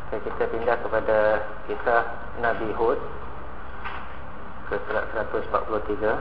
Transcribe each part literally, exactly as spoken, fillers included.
Okay, kita pindah kepada kisah Nabi Hud ke surat seratus empat puluh tiga.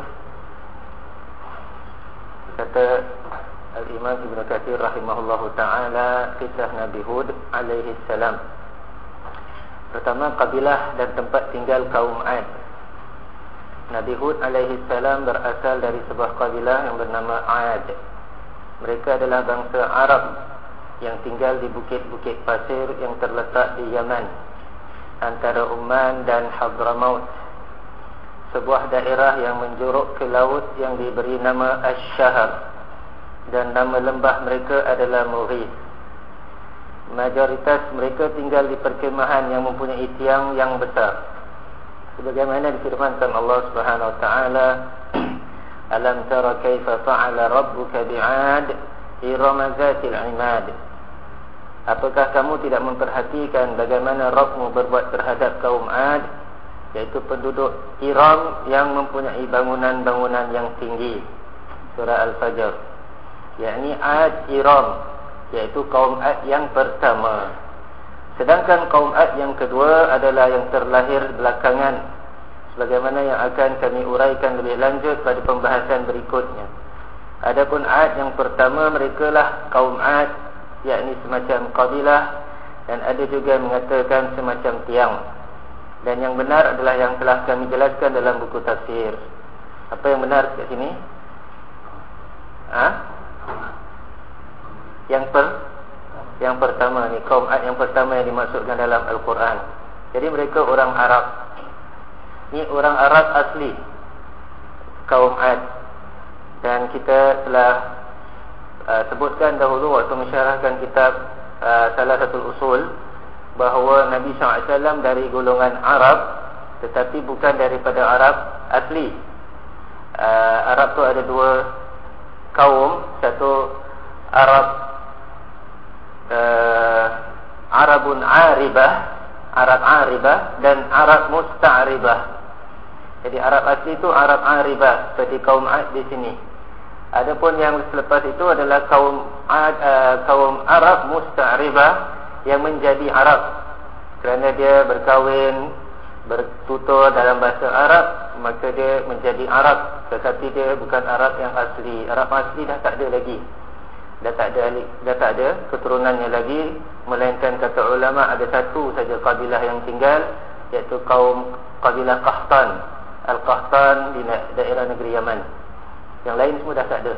Kata Al-Imam Ibn Katsir rahimahullahu ta'ala, kisah Nabi Hud alaihi salam. Pertama, kabilah dan tempat tinggal kaum Ad. Nabi Hud alaihi salam berasal dari sebuah kabilah yang bernama Ad. Mereka adalah bangsa Arab yang tinggal di bukit-bukit pasir yang terletak di Yaman, antara Oman dan Hadramaut, sebuah daerah yang menjuruk ke laut yang diberi nama Ash-Shahar, dan nama lembah mereka adalah Mughith. Mayoritas mereka tinggal di perkemahan yang mempunyai tiang yang besar, sebagaimana difirmankan Allah Subhanahu wa taala, alam tara kaifa fa'ala rabbuka bi'ad irama zatil 'imad. Apakah kamu tidak memperhatikan bagaimana Rabbmu berbuat terhadap kaum Ad, yaitu penduduk Iram yang mempunyai bangunan-bangunan yang tinggi. Surah Al-Fajr. Yakni Ad Iram, yaitu kaum Ad yang pertama. Sedangkan kaum Ad yang kedua adalah yang terlahir belakangan, sebagaimana yang akan kami uraikan lebih lanjut pada pembahasan berikutnya. Adapun Ad yang pertama, merekalah kaum Ad, yakni semacam kabilah, dan ada juga mengatakan semacam tiang. Dan yang benar adalah yang telah kami jelaskan dalam buku tafsir. Apa yang benar kat sini? Ha? Yang per Yang pertama ni, kaum Ad yang pertama yang dimaksudkan dalam Al-Quran. Jadi mereka orang Arab. Ni orang Arab asli, kaum Ad. Dan kita telah Uh, sebutkan dahulu waktu mensyarahkan kitab uh, salah satu usul, bahawa Nabi sallallahu alaihi wasallam dari golongan Arab, tetapi bukan daripada Arab asli. uh, Arab tu ada dua kaum. Satu Arab uh, Arabun Aribah, Arab Aribah, dan Arab Musta'ribah. Jadi Arab asli itu Arab Aribah, seperti kaum Ad di sini. Adapun yang selepas itu adalah kaum uh, kaum Arab Musta'ribah yang menjadi Arab kerana dia berkahwin, bertutur dalam bahasa Arab, maka dia menjadi Arab, tetapi dia bukan Arab yang asli. Arab asli dah tak ada lagi, dah tak ada dah tak ada keturunannya lagi, melainkan kata ulama ada satu saja kabilah yang tinggal, iaitu kaum kabilah Qahtan, Al-Qahtan di daerah negeri Yaman. Yang lain semua dah tak ada.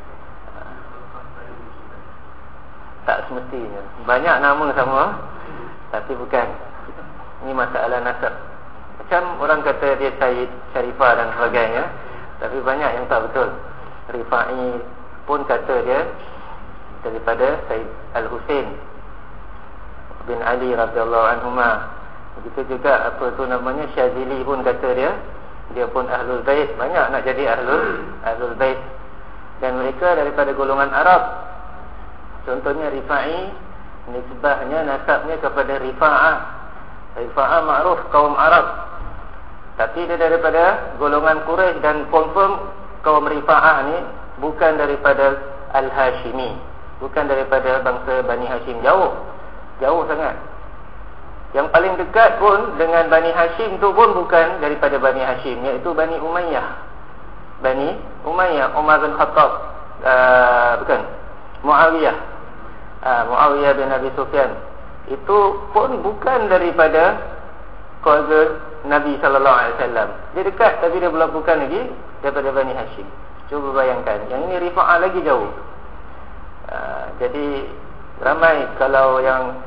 Tak semestinya. Banyak nama sama, tapi bukan. Ini masalah nasab. Macam orang kata dia Syed, Syarifah dan sebagainya, tapi banyak yang tak betul. Rifai pun kata dia daripada Syed Al-Husain bin Ali radhiyallahu anhuma. Begitu juga apa tu namanya, Syazili pun kata dia Dia pun Ahlul Bait. Banyak nak jadi Ahlul Ahlul Bait. Dan mereka daripada golongan Arab. Contohnya Rifai, nisbahnya, nasabnya kepada Rifa'ah. Rifa'ah makruf kaum Arab, tapi dia daripada golongan Quraisy, dan confirm kaum Rifa'ah ni bukan daripada Al-Hashimi, bukan daripada bangsa Bani Hashim. Jauh, jauh sangat. Yang paling dekat pun dengan Bani Hashim tu pun bukan daripada Bani Hashim, iaitu Bani Umayyah. Bani Umayyah, Umar bin Khattab, uh, bukan Muawiyah, uh, Muawiyah bin Abi Sufyan. Itu pun bukan daripada keluarga Nabi sallallahu alaihi wasallam. Dia dekat, tapi dia belum bukan lagi daripada Bani Hashim. Cuba bayangkan, yang ini Rifa'ah lagi jauh. uh, Jadi ramai kalau yang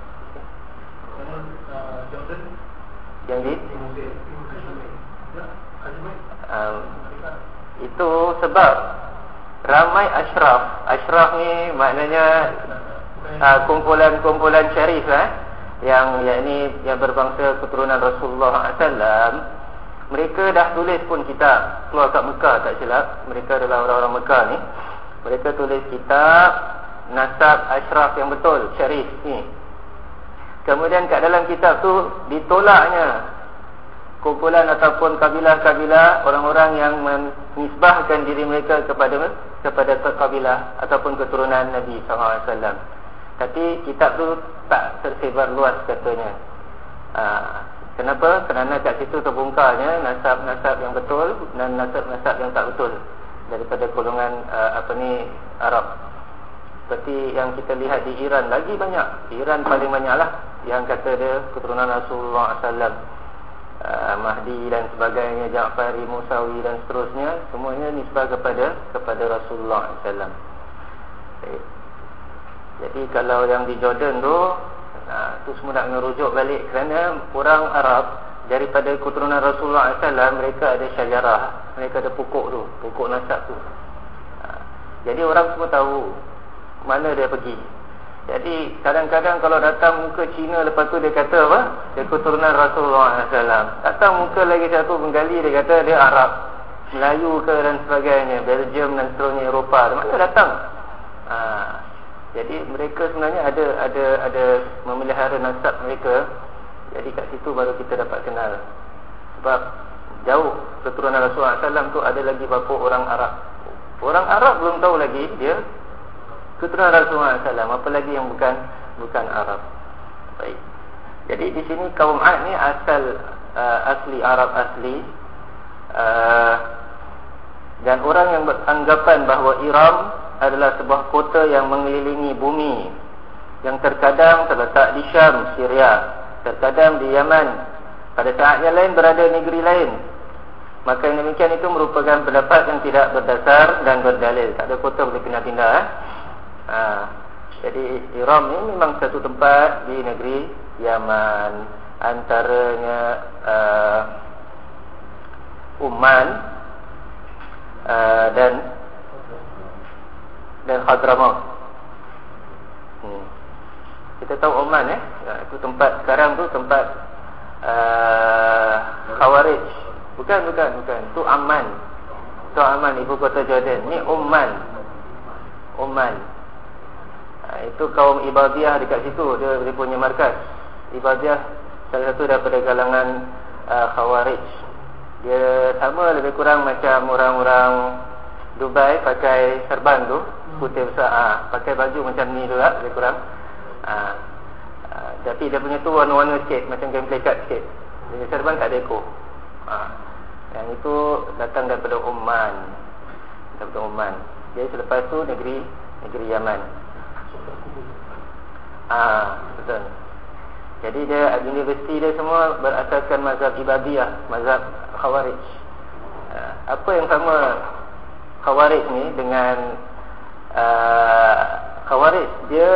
yang di um, itu sebab ramai asyraf. Asyraf ni maknanya uh, kumpulan-kumpulan syarif eh, yang yakni yang berbangsa keturunan Rasulullah sallallahu alaihi wasallam. Mereka dah tulis pun kitab, keluar kat Mekah tak silap. Mereka adalah orang-orang Mekah ni. Mereka tulis kitab nasab asyraf yang betul, syarif ni. Kemudian kat dalam kitab tu ditolaknya kumpulan ataupun kabilah-kabilah orang-orang yang menisbahkan diri mereka kepada kepada kabilah ataupun keturunan Nabi sallallahu alaihi wasallam. Tapi kitab tu tak tersebar luas katanya. uh, Kenapa? Kerana kat situ terbongkarnya nasab-nasab yang betul dan nasab-nasab yang tak betul daripada golongan uh, apa ni Arab. Seperti yang kita lihat di Iran, lagi banyak. Iran paling banyak lah yang kata dia keturunan Rasulullah sallallahu alaihi wasallam, uh, Mahdi dan sebagainya, Ja'fari, Musawi dan seterusnya, semuanya nisbah kepada kepada Rasulullah sallallahu alaihi wasallam. Okay. Jadi kalau yang di Jordan tu, nah, tu semua nak merujuk balik kerana orang Arab daripada keturunan Rasulullah sallallahu alaihi wasallam, mereka ada syajarah, mereka ada pokok tu, pokok nasab tu. Ha, jadi orang semua tahu mana dia pergi. Jadi kadang-kadang kalau datang muka Cina, lepas tu dia kata apa? Dia keturunan Rasulullah sallallahu alaihi wasallam. Datang muka lagi satu Bengali, dia kata dia Arab, Melayu ke dan sebagainya, Belgium dan seterusnya, Eropah. Dari mana datang? Ha, jadi mereka sebenarnya ada ada ada memelihara nasab mereka. Jadi kat situ baru kita dapat kenal. Sebab jauh keturunan Rasulullah sallallahu alaihi wasallam tu ada lagi berapa orang Arab. Orang Arab belum tahu lagi dia keturunan Rasulullah sallallahu alaihi wasallam, apalagi yang bukan bukan Arab. Baik. Jadi di sini kaum Ad ni asal uh, asli Arab asli. Uh, dan orang yang beranggapan bahawa Iram adalah sebuah kota yang mengelilingi bumi, yang terkadang terletak di Syam, Syria, terkadang di Yaman, pada saat yang lain berada negeri lain. Maka yang demikian itu merupakan pendapat yang tidak berdasar dan berdalil. Tak ada kota boleh pindah-pindah. eh? ha, Jadi Iram ni memang satu tempat di negeri Yaman, antaranya uh, Umman uh, dan dan Hadramaut. hmm. Kita tahu Oman eh ya, itu tempat sekarang tu tempat uh, Khawarij. Bukan, bukan, bukan. Itu Amman. Itu Amman, ibu kota Jordan. Ni Oman. Oman. Ha, itu kaum Ibadiyah dekat situ. Dia, dia punya markas. Ibadiyah salah satu daripada kalangan uh, Khawarij. Dia sama lebih kurang macam orang-orang Dubai pakai serban tu, putih besar, ha, pakai baju macam ni tu lah, lebih kurang. ha, ha, Tapi dia punya tu warna-warna sikit, macam kain plekat sikit. Jadi serban tak ada ekor. ha, Yang itu datang daripada Oman. Daripada Oman. Jadi selepas tu negeri Negeri Yaman. Ah, betul. Jadi dia, universiti dia semua berasaskan mazhab Ibadiyah, mazhab Khawarij. ha, Apa yang sama Khawarij ni dengan uh, Khawarij, dia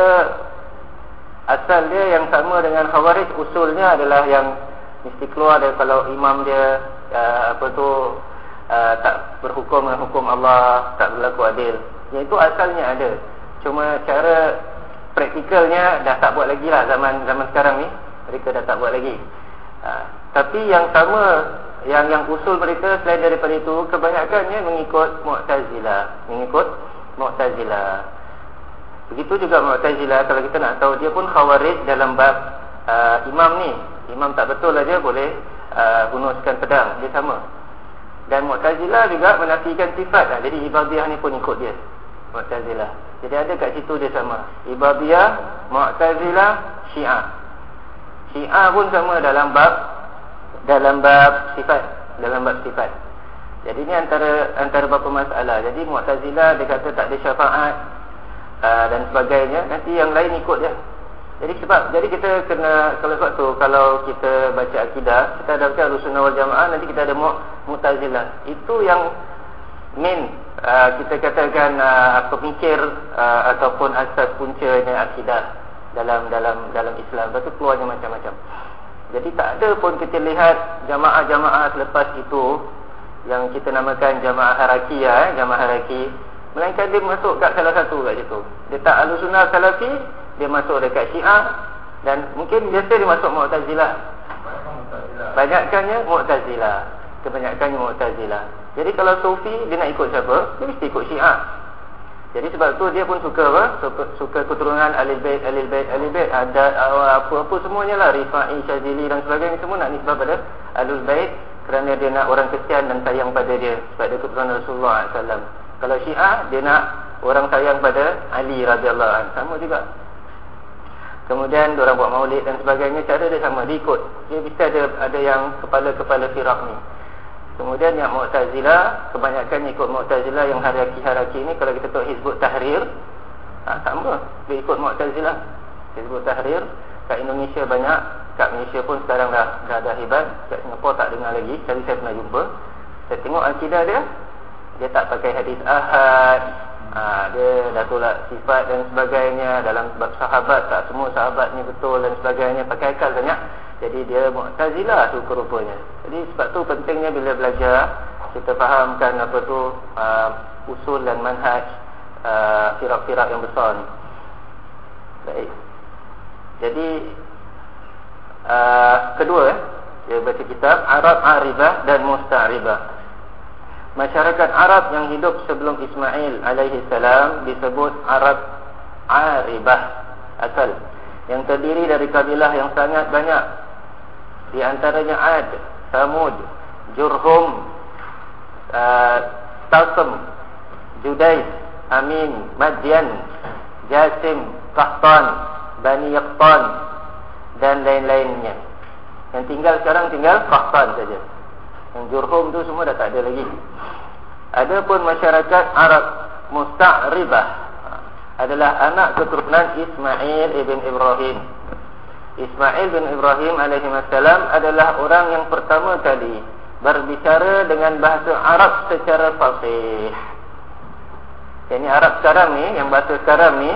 asal dia yang sama dengan Khawarij, usulnya adalah yang mesti keluar dari kalau imam dia uh, apa tu uh, tak berhukum dengan hukum Allah, tak berlaku adil. Yang itu asalnya ada. Cuma cara praktikalnya dah tak buat lagi lah zaman zaman sekarang ni. Mereka dah tak buat lagi. uh, Tapi yang sama, Yang yang usul mereka selain daripada itu, kebanyakannya mengikut Mu'tazilah. Mengikut Mu'tazilah. Begitu juga Mu'tazilah, kalau kita nak tahu, dia pun Khawarij dalam bab uh, imam ni. Imam tak betul aja boleh uh, bunuhkan pedang. Dia sama. Dan Mu'tazilah juga menafikan sifat. Jadi Ibadiyah ni pun ikut dia, Mu'tazilah. Jadi ada kat situ dia sama. Ibadiyah, Mu'tazilah, Syiah. Syiah pun sama dalam bab dalam bab sifat, dalam bab sifat. Jadi ni antara antara beberapa masalah. Jadi Mu'tazilah dia kata tak ada syafaat uh, dan sebagainya. Nanti yang lain ikut dia. Jadi sebab jadi kita kena, kalau sebab tu kalau kita baca akidah, kita ada Ahlussunnah wal Jamaah, nanti kita ada Mu'tazilah. Itu yang main uh, kita katakan uh, pemikir uh, ataupun asas puncanya akidah dalam dalam dalam Islam. Lepas tu keluarnya macam-macam. Jadi tak ada pun kita lihat jamaah-jamaah selepas itu yang kita namakan jamaah harakiyah, eh, jamaah haraki, melainkan dia masuk kat salah satu kat situ. Dia tak Ahlussunnah Salafi, dia masuk dekat Syiah, dan mungkin biasa dia masuk Mu'tazilah. Banyakkannya Mu'tazilah. Kebanyakannya Mu'tazilah. Jadi kalau Sufi dia nak ikut siapa? Dia mesti ikut Syiah. Jadi sebab tu dia pun suka apa? Suka, suka keturunan Ahlul Bait, Ahlul Bait, Ahlul Bait, ada apa-apa semuanya lah, Rifai, Syazili dan sebagainya, semua nak nisbah pada Ahlul Bait kerana dia nak orang kesian dan sayang pada dia sebab dia keturunan Rasulullah sallallahu alaihi wasallam. Kalau Syiah dia nak orang sayang pada Ali radhiyallahu anhu, sama juga. Kemudian orang buat maulid dan sebagainya, cara dia sama, dia ikut. Dia bisa ada ada yang kepala-kepala firak ni. Kemudian yang Mu'tazilah, kebanyakan ikut Mu'tazilah yang hierarki-hierarki ni. Kalau kita tengok Hizbut Tahrir, ha, sama, dia ikut Mu'tazilah. Hizbut Tahrir kat Indonesia banyak, kat Malaysia pun sekarang dah dah, dah hebat. Kat Singapura tak dengar lagi, tadi saya pernah jumpa. Saya tengok akidah dia, dia tak pakai hadis ahad, ha, dia dah tolak sifat dan sebagainya. Dalam bab sahabat, tak semua sahabat ni betul dan sebagainya, pakai akal banyak. Jadi dia Mu'tazilah tu rupanya. Jadi sebab tu pentingnya bila belajar, kita fahamkan apa tu uh, usul dan manhaj uh, firak-firak yang besar ni. Baik. Jadi uh, kedua, dia baca kitab Arab Aribah dan Musta'ribah. Masyarakat Arab yang hidup sebelum Ismail alaihi salam disebut Arab Aribah asal, yang terdiri dari kabilah yang sangat banyak. Di antaranya Ad, Samud, Jurhum, uh, Tasm, Judais, Amin, Madyan, Jasim, Qahtan, Bani Yaqtan dan lain-lainnya. Yang tinggal sekarang tinggal Qahtan saja. Yang Jurhum tu semua dah tak ada lagi. Adapun masyarakat Arab Musta'ribah adalah anak keturunan Ismail ibn Ibrahim. Ismail bin Ibrahim alaihi wassalam adalah orang yang pertama kali berbicara dengan bahasa Arab secara fasih. Jadi Arab sekarang ni, yang bahasa sekarang ni,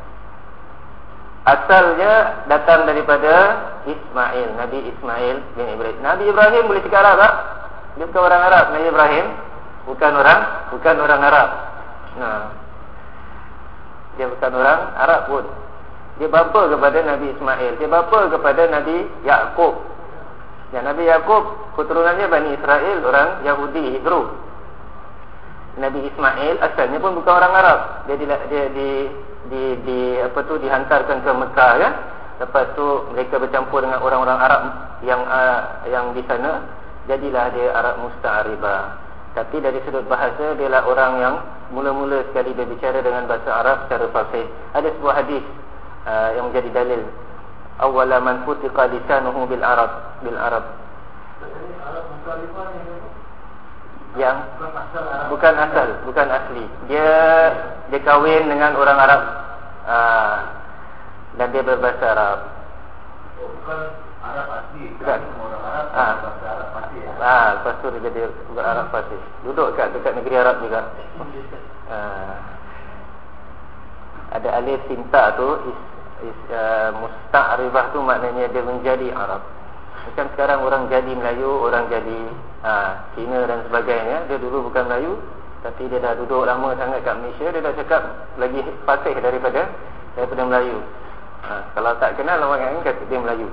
asalnya datang daripada Ismail, Nabi Ismail bin Ibrahim. Nabi Ibrahim boleh cakap Arab tak? Dia bukan orang Arab. Nabi Ibrahim bukan orang bukan orang Arab. Nah, dia bukan orang Arab pun. Dia bapa kepada Nabi Ismail, dia bapa kepada Nabi Yaqub. Dan Nabi Yaqub keturunannya Bani Israel, orang Yahudi, Hebrew. Nabi Ismail asalnya pun bukan orang Arab. Dia di, dia di di di apa tu dihantarkan ke Mekah kan. Lepas tu mereka bercampur dengan orang-orang Arab yang uh, yang di sana, jadilah dia Arab Musta'ribah. Tapi dari sudut bahasa, dia lah orang yang mula-mula sekali berbicara dengan bahasa Arab secara fasih. Ada sebuah hadis Uh, yang menjadi dalil, awwala man futiqa lisanuhu bil Arab bil Arab. Yang bukan asal, bukan asli. Dia dia kahwin dengan orang Arab, uh, dan dia berbahasa Arab. Oh, bukan Arab asli, bukan orang Arab, ah. bahasa Arab fasih. Ya? Ah, lepas tu dia jadi Arab fasih. Duduk kat dekat negeri Arab juga. Uh, ada alif tinta tu is, is, uh, Musta'ribah tu maknanya dia menjadi Arab. Macam sekarang orang jadi Melayu, orang jadi uh, Cina dan sebagainya. Dia dulu bukan Melayu, tapi dia dah duduk lama sangat kat Malaysia, dia dah cakap lagi fasih daripada daripada Melayu. uh, Kalau tak kenal orang yang kata dia Melayu.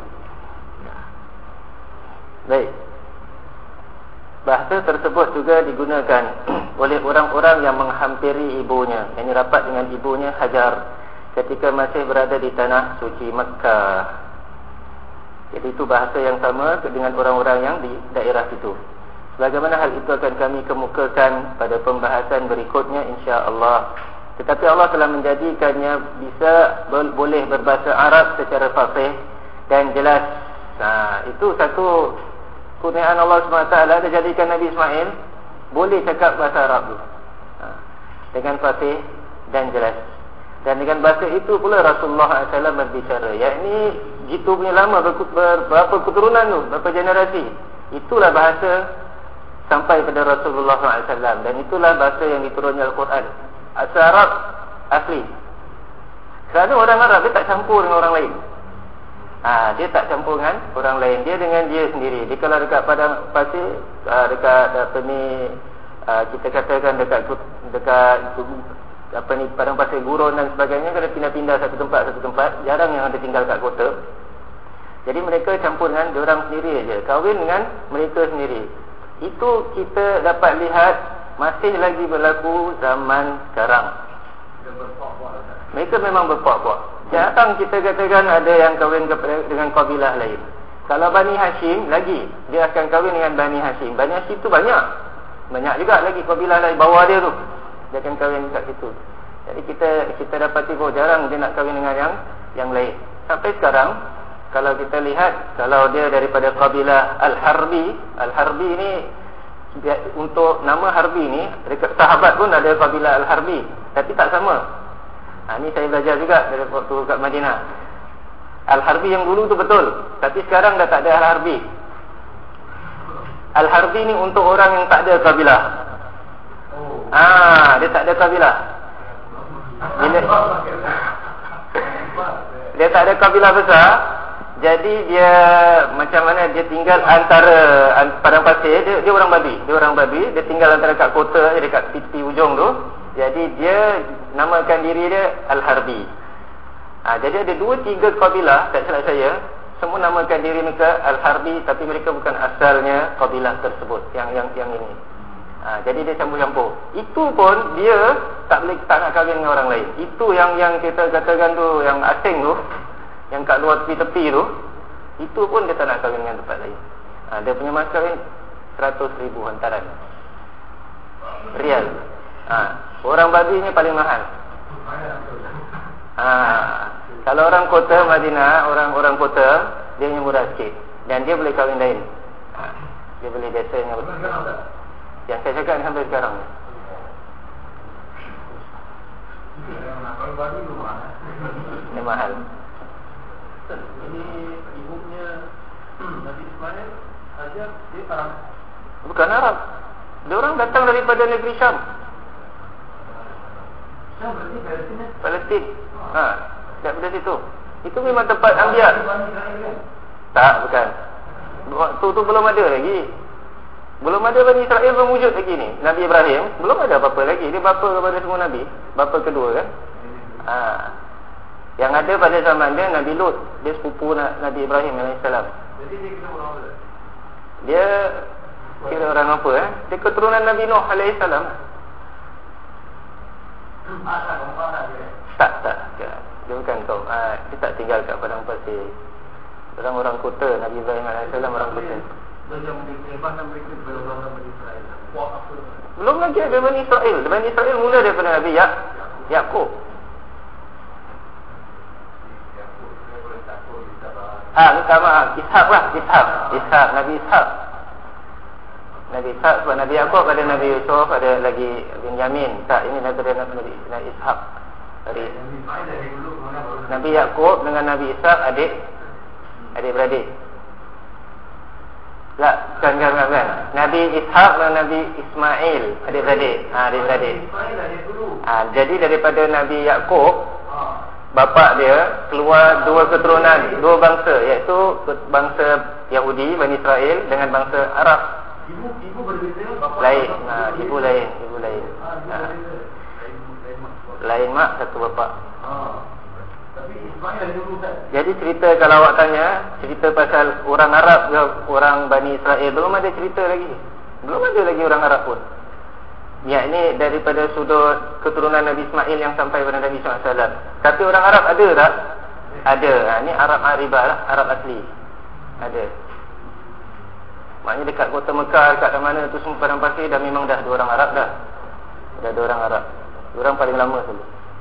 Baik. Bahasa tersebut juga digunakan oleh orang-orang yang menghampiri ibunya, yang rapat dengan ibunya Hajar, ketika masih berada di tanah suci Makkah. Jadi itu bahasa yang sama dengan orang-orang yang di daerah itu. Sebagaimana hal itu akan kami kemukakan pada pembahasan berikutnya insya-Allah. Tetapi Allah telah menjadikannya bisa boleh berbahasa Arab secara fasih dan jelas. Nah, itu satu kurniaan Allah subhanahu wa taala, dia jadikan Nabi Ismail boleh cakap bahasa Arab tu, ha, dengan fasih dan jelas. Dan dengan bahasa itu pula Rasulullah sallallahu alaihi wasallam berbicara. Yakni gitu punya lama, ber, ber, berapa keturunan tu, berapa generasi. Itulah bahasa sampai pada Rasulullah sallallahu alaihi wasallam. Dan itulah bahasa yang diturunkan Al-Quran. Bahasa Arab asli. Kerana orang Arab dia tak campur dengan orang lain. Ha, dia tak campur dengan orang lain, dia dengan dia sendiri. Dia kalau dekat padang pasir, uh, dekat apa ni, uh, kita katakan dekat dekat apa ni, padang pasir gurun dan sebagainya, kalau pindah-pindah satu tempat satu tempat, jarang yang ada tinggal kat kota. Jadi mereka campur dengan diorang sendiri aja, kahwin dengan mereka sendiri. Itu kita dapat lihat masih lagi berlaku zaman sekarang. Mereka memang berpuak-puak. Jarang kita katakan ada yang kahwin dengan kabilah lain. Kalau Bani Hashim lagi, dia akan kahwin dengan Bani Hashim. Bani Hashim tu banyak. Banyak juga lagi kabilah lain bawah dia tu, dia akan kahwin kat situ. Jadi kita kita dapati bahawa jarang dia nak kahwin dengan yang yang lain. Sampai sekarang kalau kita lihat, kalau dia daripada kabilah Al-Harbi, Al-Harbi ni untuk nama Harbi ni, dekat sahabat pun ada kabilah Al-Harbi, tapi tak sama. Ha, ni saya belajar juga dari waktu kat Madinah. Al-Harbi yang dulu tu betul, tapi sekarang dah tak ada Al-Harbi. Al-Harbi ni untuk orang yang tak ada kabilah. Ah, dia tak ada kabilah. Bila dia tak ada kabilah besar, jadi dia macam mana, dia tinggal antara padang pasir. Dia, dia orang Babi, dia orang Babi, dia tinggal antara kat kota, dekat tepi ujung tu. Jadi dia namakan diri dia Al-Harbi. Ha, jadi ada dua tiga kabilah, tak salah saya, semua namakan diri mereka Al-Harbi, tapi mereka bukan asalnya kabilah tersebut yang yang yang ini. Ha, jadi dia campur-campur. Itu pun dia tak boleh, tak nak kahwin dengan orang lain. Itu yang yang kita katakan tu, yang asing tu, yang kat luar tepi-tepi tu, itu pun dia tak nak kahwin dengan tempat lain. Ha, dia punya mas kahwin seratus ribu hantaran Rial. Ha, orang Babi ni paling mahal. Ha, kalau orang kota Madinah, orang-orang kota, dia yang murah sikit, dan dia boleh kahwin lain. Ha, dia boleh desa yang yang saya cakap sampai sekarang ni. Ini mahal. Ini ibunya Nabi Ismail saja, dia Arab. Bukan Arab. Dia orang datang daripada negeri Syam. Syam berarti Palestin. Palestin. Ha, daripada situ. Itu memang tempat Anbiya. Tak, bukan. Waktu tu belum ada lagi. Belum ada Bani Israel, belum wujud lagi ni. Nabi Ibrahim belum ada apa-apa lagi. Dia bapa kepada semua Nabi. Bapa kedua kan. Ha. Yang ada pada zaman dia Nabi Lut. Dia sepupu Nabi Ibrahim alaihissalam. Jadi dia kira orang apa? Dia kira orang apa eh? Dia keturunan Nabi Nuh alaihissalam. Asal kompara dia. Tak, tak. Dia bukan kaum. Ha, dia tak tinggal kat padang pasir. Orang-orang kota. Nabi Ibrahim alaihissalam orang kota. Macam kehebanan mereka kepada orang Bani Israel. Buat apa? Belum lagi ada Bani Israel. Bani Israel mula daripada Nabi Ya Yaqub. Ah, minta maaf, Ishaq lah, Ishaq, Ishaq, Nabi Ishaq. Nabi Ishaq sebab Nabi Yaqub ada Nabi Yusuf, ada lagi Binyamin. Tak, ini daripada Nabi Nabi Ishaq. Dari Nabi Yaqub dengan Nabi Ishaq adik adik-beradik. Tak, bukan, bukan, bukan, bukan. Nabi Ishaq dan Nabi Ismail adik-beradik. Ha, adik-beradik. Ha, jadi daripada Nabi Yaqub, bapa dia keluar dua keturunan, dua bangsa, iaitu bangsa Yahudi, Bani Israel dengan bangsa Arab. Ibu ibu berbeza, bapa lain. Ha, ibu lain, ibu lain. Ha. Lain mak, satu bapa. Ha. Tapi Ismail ada dulu kan. Jadi cerita kalau awak tanya, cerita pasal orang Arab ke orang Bani Israel, belum ada cerita lagi. Belum ada lagi orang Arab pun. Ya, ini daripada sudut keturunan Nabi Ismail yang sampai pada Nabi sallallahu alaihi wasallam. Tapi orang Arab ada tak? Ada. Ha, ini Arab Aribah lah, Arab asli. Ada. Maknanya dekat kota Mekah, dekat mana tu semua padang pasir, dah memang dah ada orang Arab dah. Dah ada orang Arab. Orang paling lama dulu.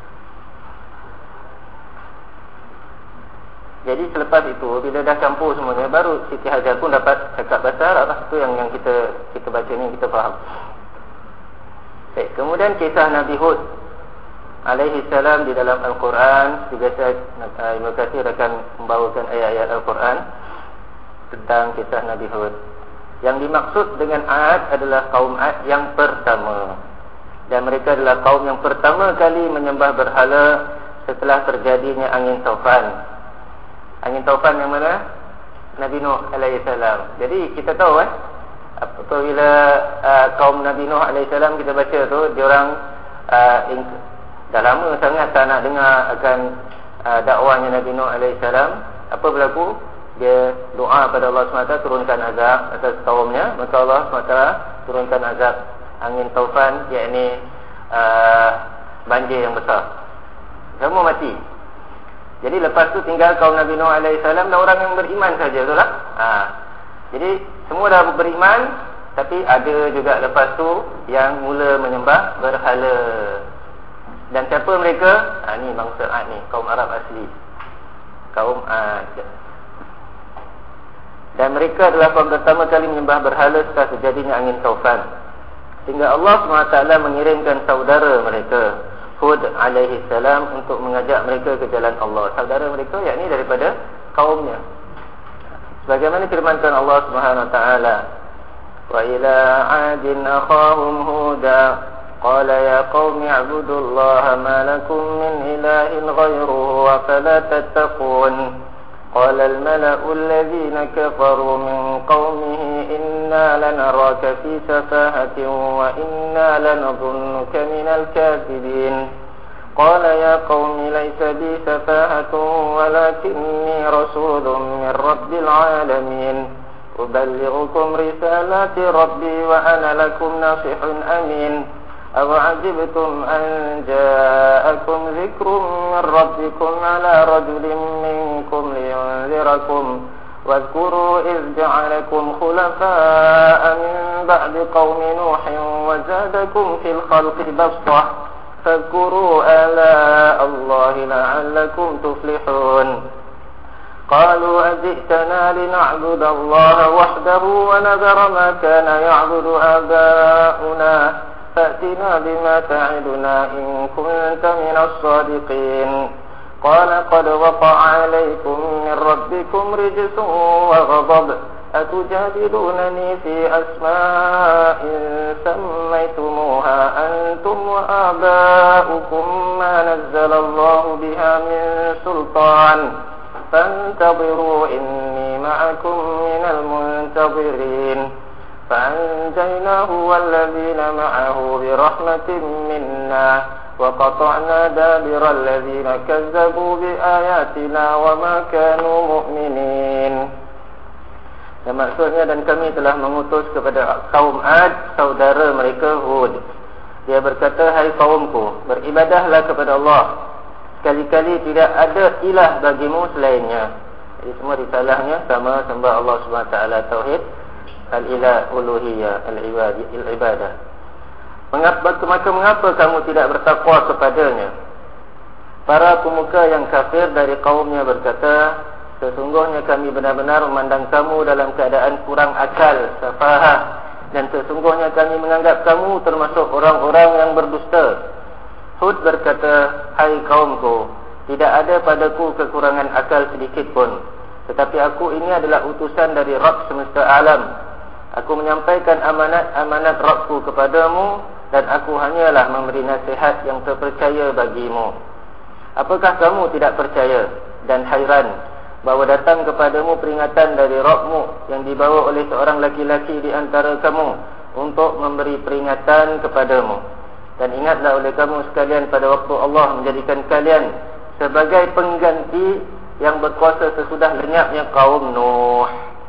Jadi selepas itu, bila dah campur semuanya, baru Siti Hajar pun dapat cakap bahasa Arab lah. Itu yang yang kita kita baca ni, kita faham. Baik, kemudian kisah Nabi Hud alaihi salam di dalam Al-Quran. Juga saya Ibnu Katsir akan membawakan ayat-ayat Al-Quran tentang kisah Nabi Hud. Yang dimaksud dengan Ad adalah kaum Ad yang pertama, dan mereka adalah kaum yang pertama kali menyembah berhala setelah terjadinya angin taufan. Angin taufan yang mana? Nabi Nuh alaihi salam. Jadi kita tahu eh, apabila uh, kaum Nabi Nuh alaihi salam kita baca tu, diorang uh, dah lama sangat tak nak dengar akan uh, dakwahnya Nabi Nuh alaihi salam. Apa berlaku? Dia doa pada Allah subhanahu wa taala turunkan azab atas kaumnya, maka Allah subhanahu wa taala turunkan azab angin taufan, yakni uh, banjir yang besar. Semua mati. Jadi lepas tu tinggal kaum Nabi Nuh alaihi salam dan orang yang beriman saja, betul tak? Ha. Jadi semua dah beriman, tapi ada juga lepas tu yang mula menyembah berhala. Dan siapa mereka? Ha, ni bangsa Ad ni, kaum Arab asli. kaum Ad. Dan mereka adalah kaum pertama kali menyembah berhala setelah terjadinya angin taufan, sehingga Allah subhanahu wa taala mengirimkan saudara mereka Hud alaihi salam untuk mengajak mereka ke jalan Allah. Saudara mereka yakni daripada kaumnya. Sebagaimana firman Allah Subhanahu wa taala, "Wa ila 'adin akhahum Huda, qala ya qaumi i'budullaha ma lakum min ilahin ghairuhu wa fala tattaqun." قال الملأ الذين كفروا من قومه إنا لنراك في سفاهة وإنا لنظنك من الكاذبين قال يا قوم ليس بي سفاهة ولكني رسول من رب العالمين أبلغكم رسالات ربي وأنا لكم ناصح أمين أَوَعَجِبْتُمْ أَنْ جَاءَكُمْ ذِكْرٌ مِّنْ رَبِّكُمْ عَلَى رَجُلٍ مِّنْكُمْ لِيُنذِرَكُمْ وَاذْكُرُوا إِذْ جَعَلَكُمْ خُلَفَاءَ مِنْ بَعْدِ قَوْمِ نُوحٍ وَزَادَكُمْ فِي الْخَلْقِ بَسْطَةً فاذكروا آلاء الله لعلكم تفلحون قالوا أجئتنا لنعبد الله وحده ونذر ما كان يعبد آباؤنا فأتنا بما تعدنا إن كنت من الصادقين قال قد وقع عليكم من ربكم رجس وغضب أتجادلونني في أسماء سميتموها أنتم وآباؤكم ما نزل الله بها من سلطان فانتظروا إني معكم من المنتظرين فأنجيناه والذين معه برحمة منا وقطعنا دابر الذين كذبوا بآياتنا وما كانوا مؤمنين. Dan maksudnya, dan kami telah mengutus kepada kaum Ad saudara mereka Hud. Dia berkata, hai kaumku, beribadahlah kepada Allah. Sekali-kali tidak ada ilah bagimu selainnya. Jadi semua risalahnya sama, sembah Allah subhanahu wa taala, tauhid, al-ilah, uluhiyah, al-ibadah. Mengapa, maka mengapa kamu tidak bertakwa kepadanya? Para pemuka yang kafir dari kaumnya berkata, sesungguhnya kami benar-benar memandang kamu dalam keadaan kurang akal, safahah, dan sesungguhnya kami menganggap kamu termasuk orang-orang yang berdusta. Hud berkata, hai kaumku, tidak ada padaku kekurangan akal sedikit pun, tetapi aku ini adalah utusan dari Rabb semesta alam. Aku menyampaikan amanat-amanat Rabbku kepadamu, dan aku hanyalah memberi nasihat yang terpercaya bagimu. Apakah kamu tidak percaya dan hairan bahawa datang kepadamu peringatan dari Rabbmu yang dibawa oleh seorang laki-laki di antara kamu untuk memberi peringatan kepadamu? Dan ingatlah oleh kamu sekalian pada waktu Allah menjadikan kalian sebagai pengganti yang berkuasa sesudah lenyapnya kaum Nuh.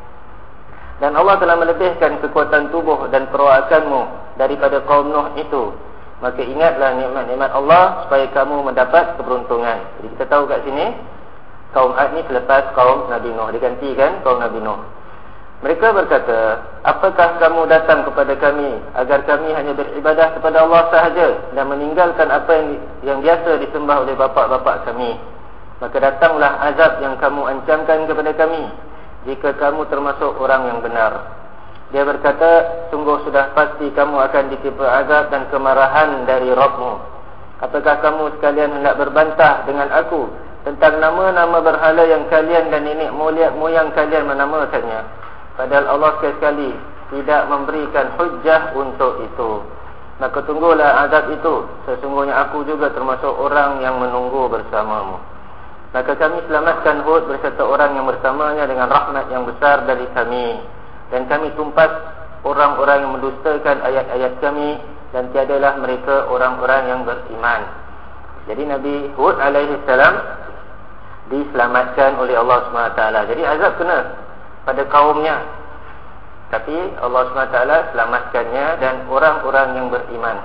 Dan Allah telah melebihkan kekuatan tubuh dan perawakanmu daripada kaum Nuh itu. Maka ingatlah nikmat-nikmat Allah supaya kamu mendapat keberuntungan. Jadi kita tahu kat sini kaum Ad ni selepas kaum Nabi Nuh, digantikan kaum Nabi Nuh. Mereka berkata, apakah kamu datang kepada kami agar kami hanya beribadah kepada Allah sahaja dan meninggalkan apa yang, yang biasa disembah oleh bapa-bapa kami? Maka datanglah azab yang kamu ancamkan kepada kami jika kamu termasuk orang yang benar. Dia berkata, sungguh sudah pasti kamu akan ditimpa azab dan kemarahan dari Rabbmu. Apakah kamu sekalian hendak berbantah dengan aku tentang nama-nama berhala yang kalian dan nenek moyang kalian menamakannya, padahal Allah sekali-kali tidak memberikan hujjah untuk itu? Maka tunggulah azab itu, sesungguhnya aku juga termasuk orang yang menunggu bersamamu. Maka kami selamatkan Hud berserta orang yang bersamanya dengan rahmat yang besar dari kami, dan kami tumpas orang-orang yang mendustakan ayat-ayat kami, dan tiadalah mereka orang-orang yang beriman. Jadi Nabi Hud alaihi salam diselamatkan oleh Allah subhanahu wa taala. Jadi azab kena pada kaumnya, tapi Allah subhanahu wa taala selamatkannya dan orang-orang yang beriman.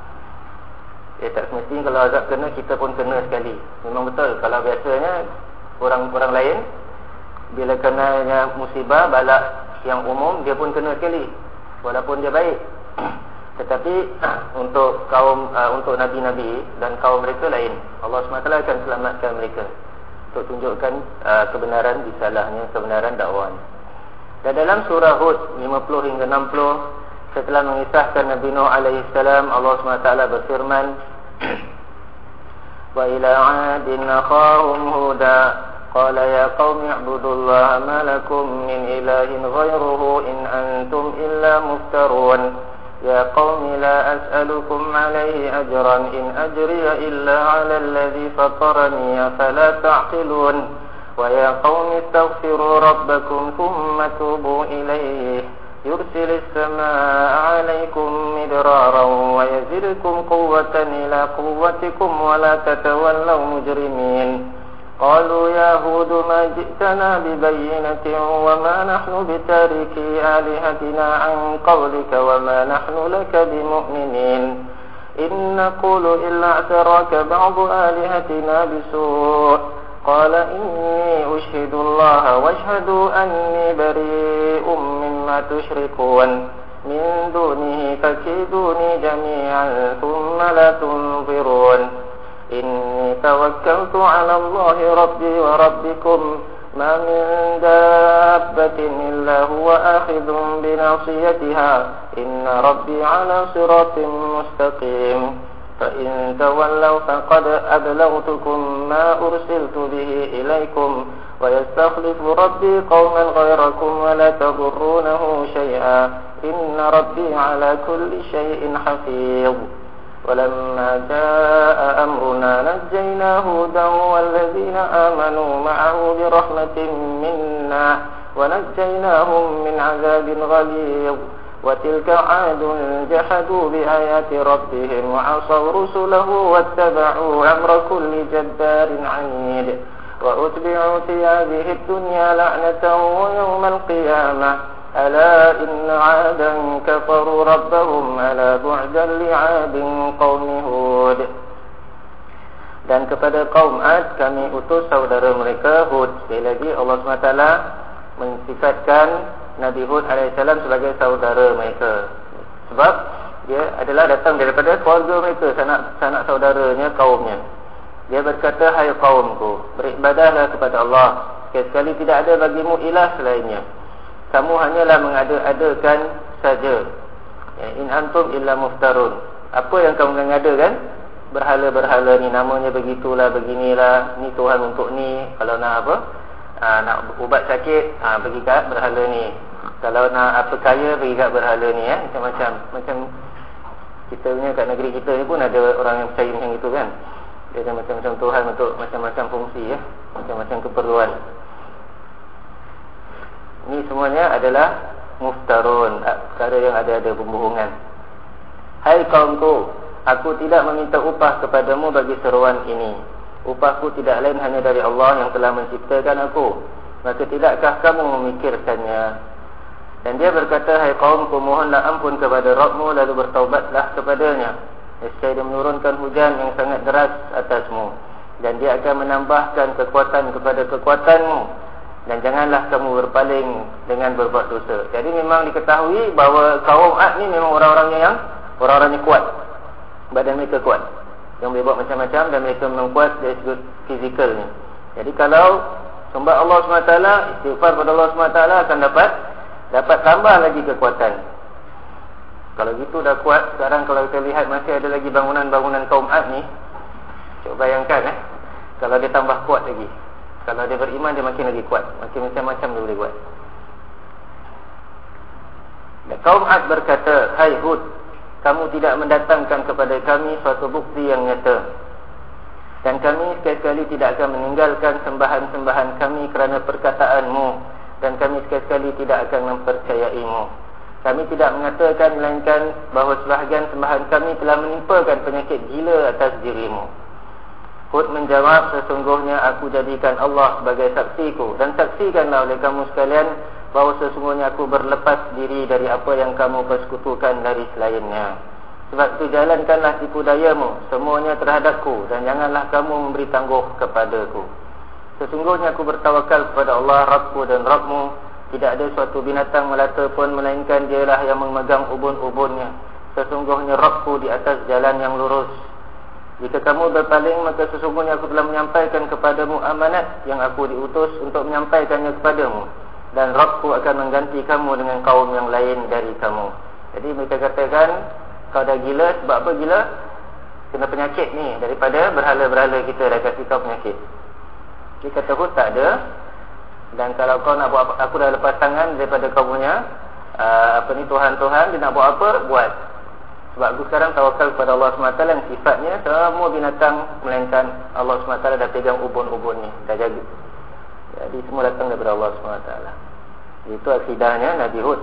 Eh, tak semestinya kalau azab kena, kita pun kena sekali. Memang betul, kalau biasanya orang-orang lain bila kenanya musibah, balak yang umum, dia pun kena sekali walaupun dia baik. Tetapi untuk kaum uh, untuk nabi-nabi dan kaum mereka lain, Allah subhanahu wa taala akan selamatkan mereka. untuk tunjukkan uh, kebenaran risalahnya, kebenaran dakwahnya. Dan dalam surah Hud lima puluh hingga enam puluh, setelah mengisahkan Nabi Nuh alaihi salam, Allah subhanahu wa taala berfirman, wa ila 'adin akhahum huda qala ya qaumi ibudullaha ma lakum min ilahin ghairuhu in antum illa muftarun ya qaumi la as'alukum alaihi ajran in ajriya illa 'ala alladhi fatarani afala ta'qilun wa ya qaumi astaghfiru rabbakum thumma tubu ilayhi yursilis samaa'a 'alaykum midraran wa yazidkum quwwatan ila quwwatikum wa la tatawallaw mujrimin. Qalu ya Hud ma ji'tana bibayyinatin wa ma nahnu bitariki alihatina an qawlika wa ma nahnu laka bimu'minin. In naqulu illa ataraka ba'du alihatina bisu'. Qala inni ushhidu Allah wa ashhadu anni bari'un mimma tushrikun min dunihi fakiduni jami'an thumma la tunzirun. Inni tawakkaltu 'ala Allah rabbi wa rabbikum ma min dabbatin illa huwa akhidhun bi nasiyatiha inna rabbi 'ala siratin mustaqim. Fa in tawallaw faqad ablaghtukum ma ursiltu bihi ilaykum wa yastakhlifu rabbi qauman ghayrakum wa la tadurrunahu shay'a inna rabbi 'ala kulli shay'in hafidh. ولما جاء أمرنا نجينا هودا والذين آمنوا معه برحمة منا ونجيناهم من عذاب غليظ وتلك عاد جحدوا بآيات ربهم وعصوا رسله واتبعوا أمر كل جبار عنيد وأتبعوا في هذه الدنيا لعنة ويوم القيامة ألا إن عادا كفروا ربهم ألا بعدا لعاد قوم هود. Dan kepada kaum Ad kami utus saudara mereka Hud. Sekali lagi Allah subhanahu wa taala mensifatkan Nabi Hud alaihissalam sebagai saudara mereka, sebab dia adalah datang daripada keluarga mereka, sanak sanak saudaranya, kaumnya. Dia berkata, hai kaumku, beribadahlah kepada Allah, sekali-sekali tidak ada bagimu ilah selainnya. Kamu hanyalah mengada-adakan saja. Ya, in antum illa muftarun. Apa yang kamu mengadakan? Berhala-berhala ni, namanya begitulah, beginilah, ni Tuhan untuk ni. Kalau nak apa? Aa, nak ubat sakit, aa, pergi kat berhala ni. Kalau nak apa kaya, pergi kat berhala ni, ya. Macam-macam. Macam kita punya kat negeri kita ni pun ada orang yang percaya macam itu kan. Dia ada macam-macam Tuhan untuk macam-macam fungsi, ya. Macam-macam keperluan. Ini semuanya adalah muftarun, perkara yang ada-ada pembohongan. Hai kaumku, aku tidak meminta upah kepadamu bagi seruan ini. Upahku tidak lain hanya dari Allah yang telah menciptakan aku. Maka tidakkah kamu memikirkannya? Dan dia berkata, hai kaumku, mohonlah ampun kepada Rabbmu lalu bertaubatlah kepadanya. Nescaya dia menurunkan hujan yang sangat deras atasmu, dan dia akan menambahkan kekuatan kepada kekuatanmu. Dan janganlah kamu berpaling dengan berbuat dosa. Jadi memang diketahui bahawa kaum Ad ni memang orang-orangnya yang orang-orangnya kuat. Badan mereka kuat, yang boleh buat macam-macam, dan mereka memang kuat dari segi fizikalnya. Jadi kalau sembah Allah subhanahu wa taala, istighfar kepada Allah subhanahu wa taala, akan dapat dapat tambah lagi kekuatan. Kalau gitu dah kuat, sekarang kalau kita lihat masih ada lagi bangunan-bangunan kaum Ad ni, cuba bayangkan eh, kalau dia tambah kuat lagi. Kalau dia beriman, dia makin lagi kuat, makin macam-macam dia boleh buat. Dan kaum Ad berkata, hai Hud, kamu tidak mendatangkan kepada kami suatu bukti yang nyata, dan kami sekali-kali tidak akan meninggalkan sembahan-sembahan kami kerana perkataanmu, dan kami sekali-kali tidak akan mempercayaimu. Kami tidak mengatakan melainkan bahawa sebahagian sembahan kami telah menimpakan penyakit gila atas dirimu. Hud menjawab, sesungguhnya aku jadikan Allah sebagai saksiku, dan saksikanlah oleh kamu sekalian bahawa sesungguhnya aku berlepas diri dari apa yang kamu persekutukan dari selainnya. Sebab itu jalankanlah tipu dayamu semuanya terhadapku, dan janganlah kamu memberi tangguh kepadaku. Sesungguhnya aku bertawakal kepada Allah Rabbku dan Rabbmu. Tidak ada suatu binatang melata pun melainkan dialah yang memegang ubun-ubunnya. Sesungguhnya Rabbku di atas jalan yang lurus. Jika kamu berpaling, maka sesungguhnya aku telah menyampaikan kepadamu amanat yang aku diutus untuk menyampaikannya kepadamu, dan Rabbku akan mengganti kamu dengan kaum yang lain dari kamu. Jadi mereka katakan, kau dah gila. Sebab apa gila? Kena penyakit ni, daripada berhala-berhala kita dah kasih kau penyakit. Dia kata, Hud, tak ada. Dan kalau kau nak buat apa, aku dah lepas tangan daripada kau punya uh, apa ni, Tuhan-Tuhan. Dia nak buat apa? Buat. Sebab aku sekarang tawakal kepada Allah subhanahu wa taala, yang sifatnya semua binatang melainkan Allah subhanahu wa taala dah pegang ubun-ubun ni, dah jaga. Jadi semua datang daripada Allah subhanahu wa taala. Itu akidahnya Nabi Hud.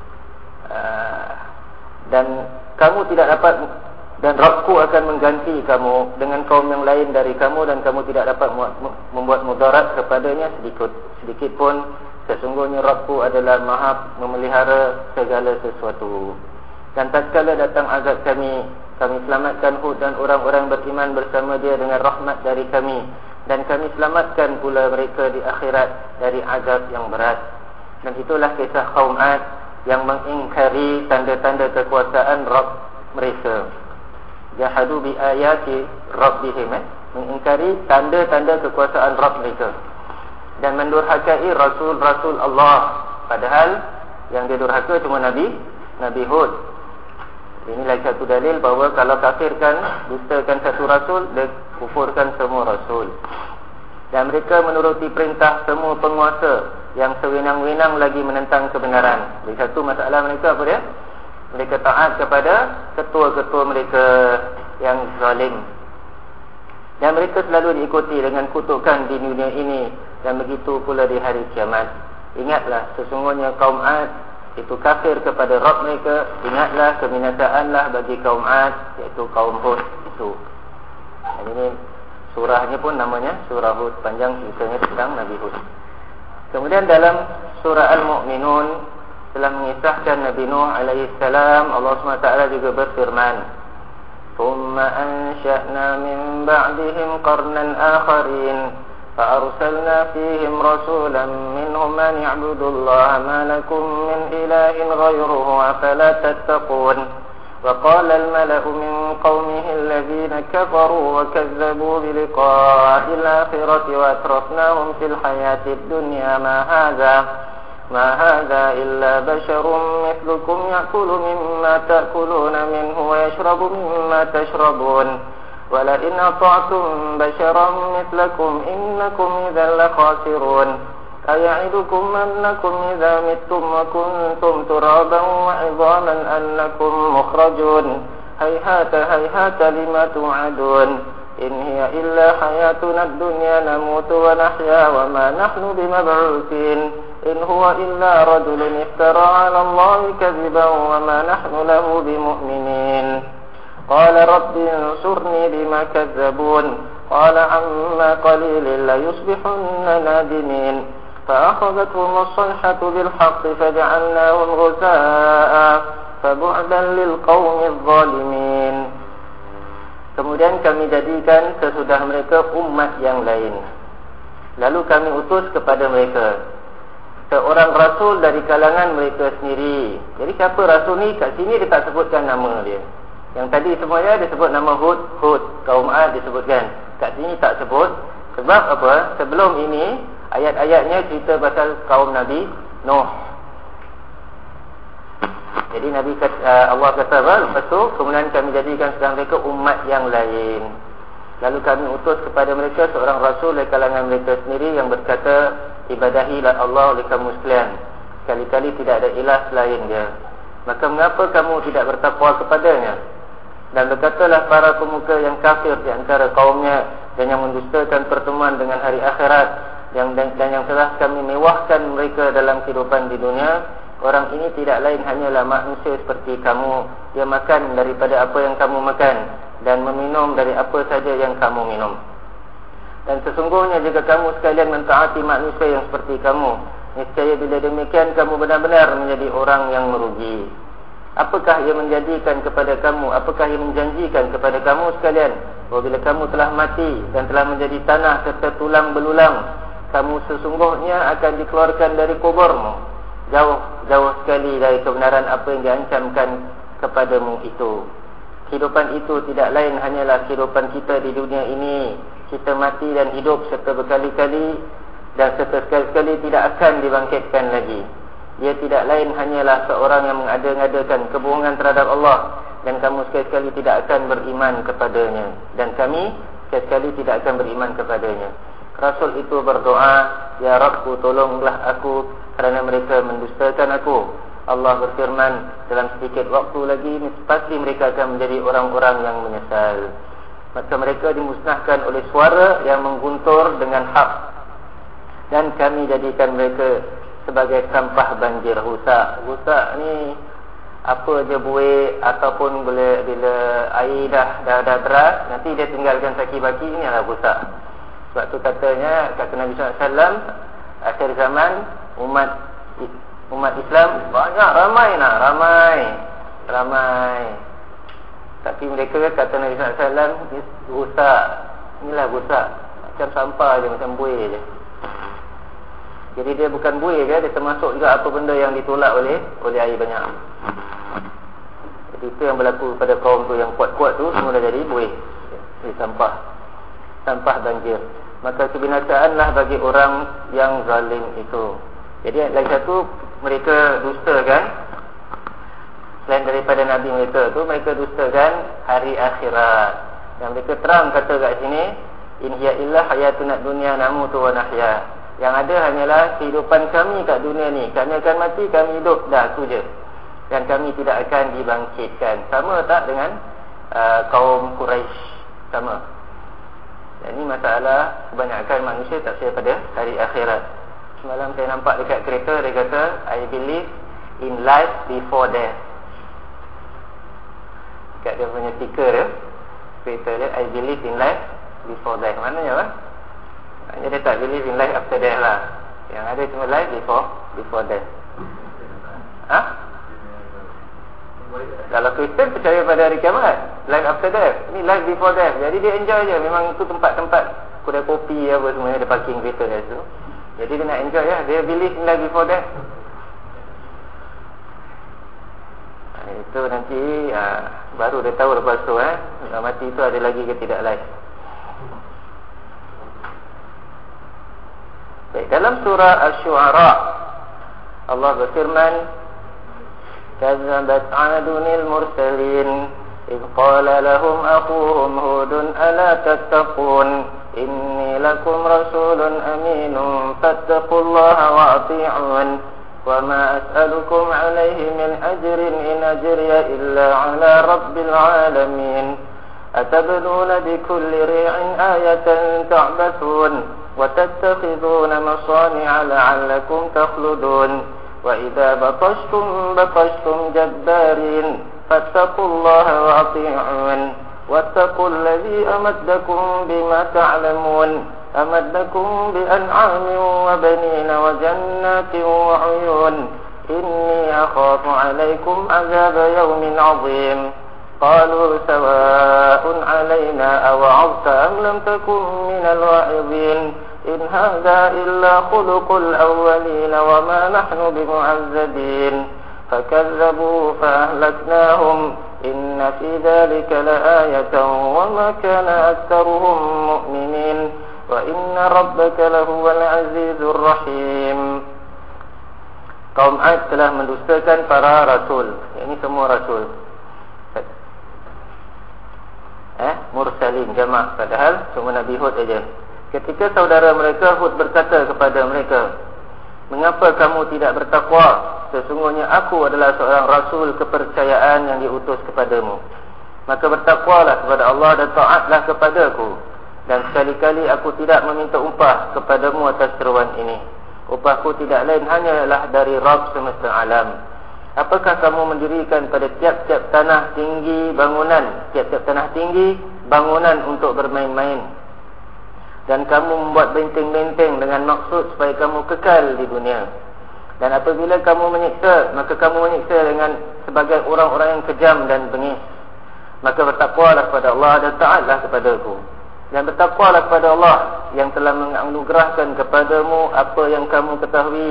uh, Dan kamu tidak dapat, dan Rabbku akan mengganti kamu dengan kaum yang lain dari kamu, dan kamu tidak dapat membuat mudarat kepadanya sedikit sedikit pun. Sesungguhnya Rabbku adalah Maha memelihara segala sesuatu. Dan tatkala datang azab kami, kami selamatkan Hud dan orang-orang beriman bersama dia dengan rahmat dari kami, dan kami selamatkan pula mereka di akhirat dari azab yang berat. Dan itulah kisah kaum Ad yang mengingkari tanda-tanda kekuasaan Rabb mereka. Jahadu bi ayati rabbihim, eh? mengingkari tanda-tanda kekuasaan Rabb mereka, dan mendurhakai rasul-rasul Allah. Padahal yang dia durhaka cuma Nabi Nabi Hud. Inilah satu dalil bahawa kalau kafirkan, dustakan satu rasul, dia kufurkan semua rasul. Dan mereka menuruti perintah semua penguasa yang sewenang-wenang lagi menentang kebenaran. Jadi satu masalah mereka apa dia? Mereka taat kepada ketua-ketua mereka yang zalim. Dan mereka selalu diikuti dengan kutukan di dunia ini, dan begitu pula di hari kiamat. Ingatlah, sesungguhnya kaum Ad itu kafir kepada Rabb mereka. Ingatlah, kebinasaanlah bagi kaum Ad, iaitu kaum Hud itu. Dan ini surahnya pun namanya surah Hud, panjang ceritanya tentang Nabi Hud. Kemudian dalam surah Al-Mu'minun telah mengisahkan Nabi Nuh alaihi salam. Allah subhanahu wa taala juga berfirman, "Tsumma ansha'na min ba'dihim qarnan akharin فأرسلنا فيهم رسولا منهم أن اعبدوا الله ما لكم من إله غيره أفلا تتقون وقال الملأ من قومه الذين كفروا وكذبوا بلقاء الآخرة وأترفناهم في الحياة الدنيا ما هذا ما هذا إلا بشر مثلكم يأكل مما تأكلون منه ويشرب مما تشربون ولئن أطعتم بشرا مثلكم إنكم إذا لخاسرون أيعدكم أنكم إذا متم وكنتم ترابا وعظاما أنكم مخرجون هيهات هيهات لما توعدون إن هي إلا حياتنا الدنيا نموت ونحيا وما نحن بمبعوثين إن هو إلا رجل افترى على الله كذبا وما نحن له بمؤمنين قال رب انصرني بما كذبون قال عما قليل ليصبحن نادمين فأخذتهم الصيحة بالحق فجعلناهم غثاء فبعدا للقوم الظالمين. Kemudian kami jadikan sesudah mereka umat yang lain, lalu kami utus kepada mereka seorang rasul dari kalangan mereka sendiri. Jadi siapa rasul ni? Kat sini dia tak sebutkan nama dia. Yang tadi semuanya dia sebut nama Hud, Hud, kaum Ad disebutkan. Kat sini tak sebut. Sebab apa? Sebelum ini ayat-ayatnya cerita pasal kaum Nabi Nuh. Jadi Nabi kata, Allah kata apa? Lepas tu kemudian kami jadikan sedang mereka umat yang lain. Lalu kami utus kepada mereka seorang rasul dari kalangan mereka sendiri yang berkata, ibadahilah Allah oleh kamu sekalian, sekali-kali tidak ada ilah selain dia. Maka mengapa kamu tidak bertakwa kepadanya? Dan berkatalah para pemuka yang kafir di antara kaumnya dan yang mendustakan pertemuan dengan hari akhirat, yang dan, dan yang telah kami mewahkan mereka dalam kehidupan di dunia, orang ini tidak lain hanyalah manusia seperti kamu. Dia makan daripada apa yang kamu makan dan meminum dari apa saja yang kamu minum. Dan sesungguhnya jika kamu sekalian mentaati manusia yang seperti kamu, niscaya bila demikian kamu benar-benar menjadi orang yang merugi. Apakah ia menjadikan kepada kamu, apakah ia menjanjikan kepada kamu sekalian, apabila kamu telah mati dan telah menjadi tanah serta tulang belulang, kamu sesungguhnya akan dikeluarkan dari kuburmu, jauh-jauh sekali dari kebenaran apa yang diancamkan kepadamu itu. kehidupan itu tidak lain hanyalah kehidupan kita di dunia ini. Kita mati dan hidup serta berkali-kali dan serta sekali-sekali tidak akan dibangkitkan lagi. Dia tidak lain hanyalah seorang yang mengada-ngadakan kebohongan terhadap Allah, dan kamu sekali-sekali tidak akan beriman kepadanya, dan kami sekali-sekali tidak akan beriman kepadanya. Rasul itu berdoa, ya Rabbku, tolonglah aku kerana mereka mendustakan aku. Allah berfirman, dalam sedikit waktu lagi pasti mereka akan menjadi orang-orang yang menyesal. Maka mereka dimusnahkan oleh suara yang mengguntur dengan hak, dan kami jadikan mereka sebagai sampah banjir rusak. Rusak ni apa je buih ataupun bila, bila air dah, dah dah deras, nanti dia tinggalkan saki-baki, ni adalah rusak. Sebab tu katanya, kata Nabi sallallahu alaihi wasallam, akhir zaman umat umat Islam banyak, ramai nak, ramai ramai tapi mereka kata Nabi sallallahu alaihi wasallam rusak. Inilah rusak, macam sampah je, macam buih je. Jadi dia bukan buih ke, dia termasuk juga apa benda yang ditolak oleh oleh air banyak. Jadi itu yang berlaku pada kaum tu yang kuat-kuat tu, semua dah jadi buih, jadi sampah, sampah banjir. Maka kebinasaanlah bagi orang yang zalim itu. Jadi lagi satu, mereka dustakan, selain daripada Nabi mereka tu, mereka dustakan hari akhirat. Yang mereka terang kata kat sini, in hiya illa hayatuna dunya namutu wa nahya. Yang ada hanyalah kehidupan kami kat dunia ni. Kami akan mati, kami hidup, dah tu je. Dan kami tidak akan dibangkitkan. Sama tak dengan uh, kaum Quraisy? Sama. Dan ini masalah kebanyakan manusia tak percaya pada hari akhirat. Semalam saya nampak dekat kereta, dia kata, I believe in life before death. Dekat dia punya stiker dia, kereta dia, I believe in life before death. Maknanya apa? Maknanya dia tak believe in life after death lah. Yang ada cuma life before before death. Ha? Kalau Kristen percaya pada hari kiamat, life after death. Ini life before death. Jadi dia enjoy je. Memang itu tempat-tempat kedai kopi apa semuanya, dia parking kereta kat situ. Jadi dia nak enjoy ya. Dia believe in life before death. Itu nanti ha, baru dia tahu lepas tu eh, mati itu ada lagi ke tidak life. Baik, dalam surah Asy-Syu'ara Allah berfirman, كذبت عاد المرسلين إذ قال لهم أخوهم هود ألا تتقون إني لكم رسول أمين فاتقوا الله وأطيعون وما أسألكم عليه من أجر إن أجري إلا على رب العالمين أتبنون بكل ريع آية تعبثون وتتخذون مصانع لعلكم تخلدون وإذا بطشتم بطشتم جبارين فاتقوا الله وأطيعون واتقوا الذي أمدكم بما تعلمون أمدكم بأنعام وبنين وجنات وعيون إني أخاف عليكم عذاب يوم عظيم قالوا سواء علينا أوعظت أم لم تكن من الواعظين إن هذا إلا خلق الأولين وما نحن بمعذبين فكذبوا فأهلكناهم إن في ذلك لآية وما كان أكثرهم مؤمنين وإن ربك لهو العزيز الرحيم. Kaum Ad telah mendustakan para rasul. Ini semua rasul. Eh, mursalin jamak, padahal cuma Nabi Hud saja. Ketika saudara mereka Hud berkata kepada mereka, mengapa kamu tidak bertakwa? Sesungguhnya aku adalah seorang rasul kepercayaan yang diutus kepadamu. Maka bertakwalah kepada Allah dan taatlah kepadaku. Dan sekali-kali aku tidak meminta upah kepadamu atas seruan ini. Upahku tidak lain hanyalah dari Rabb semesta alam. Apakah kamu mendirikan pada tiap-tiap tanah tinggi bangunan, tiap-tiap tanah tinggi bangunan untuk bermain-main, dan kamu membuat benteng-benteng dengan maksud supaya kamu kekal di dunia. Dan apabila kamu menyiksa, maka kamu menyiksa dengan sebagai orang-orang yang kejam dan bengis. Maka bertakwalah kepada Allah dan taatlah kepadaku. Dan bertakwalah kepada Allah yang telah menganugerahkan kepadamu apa yang kamu ketahui,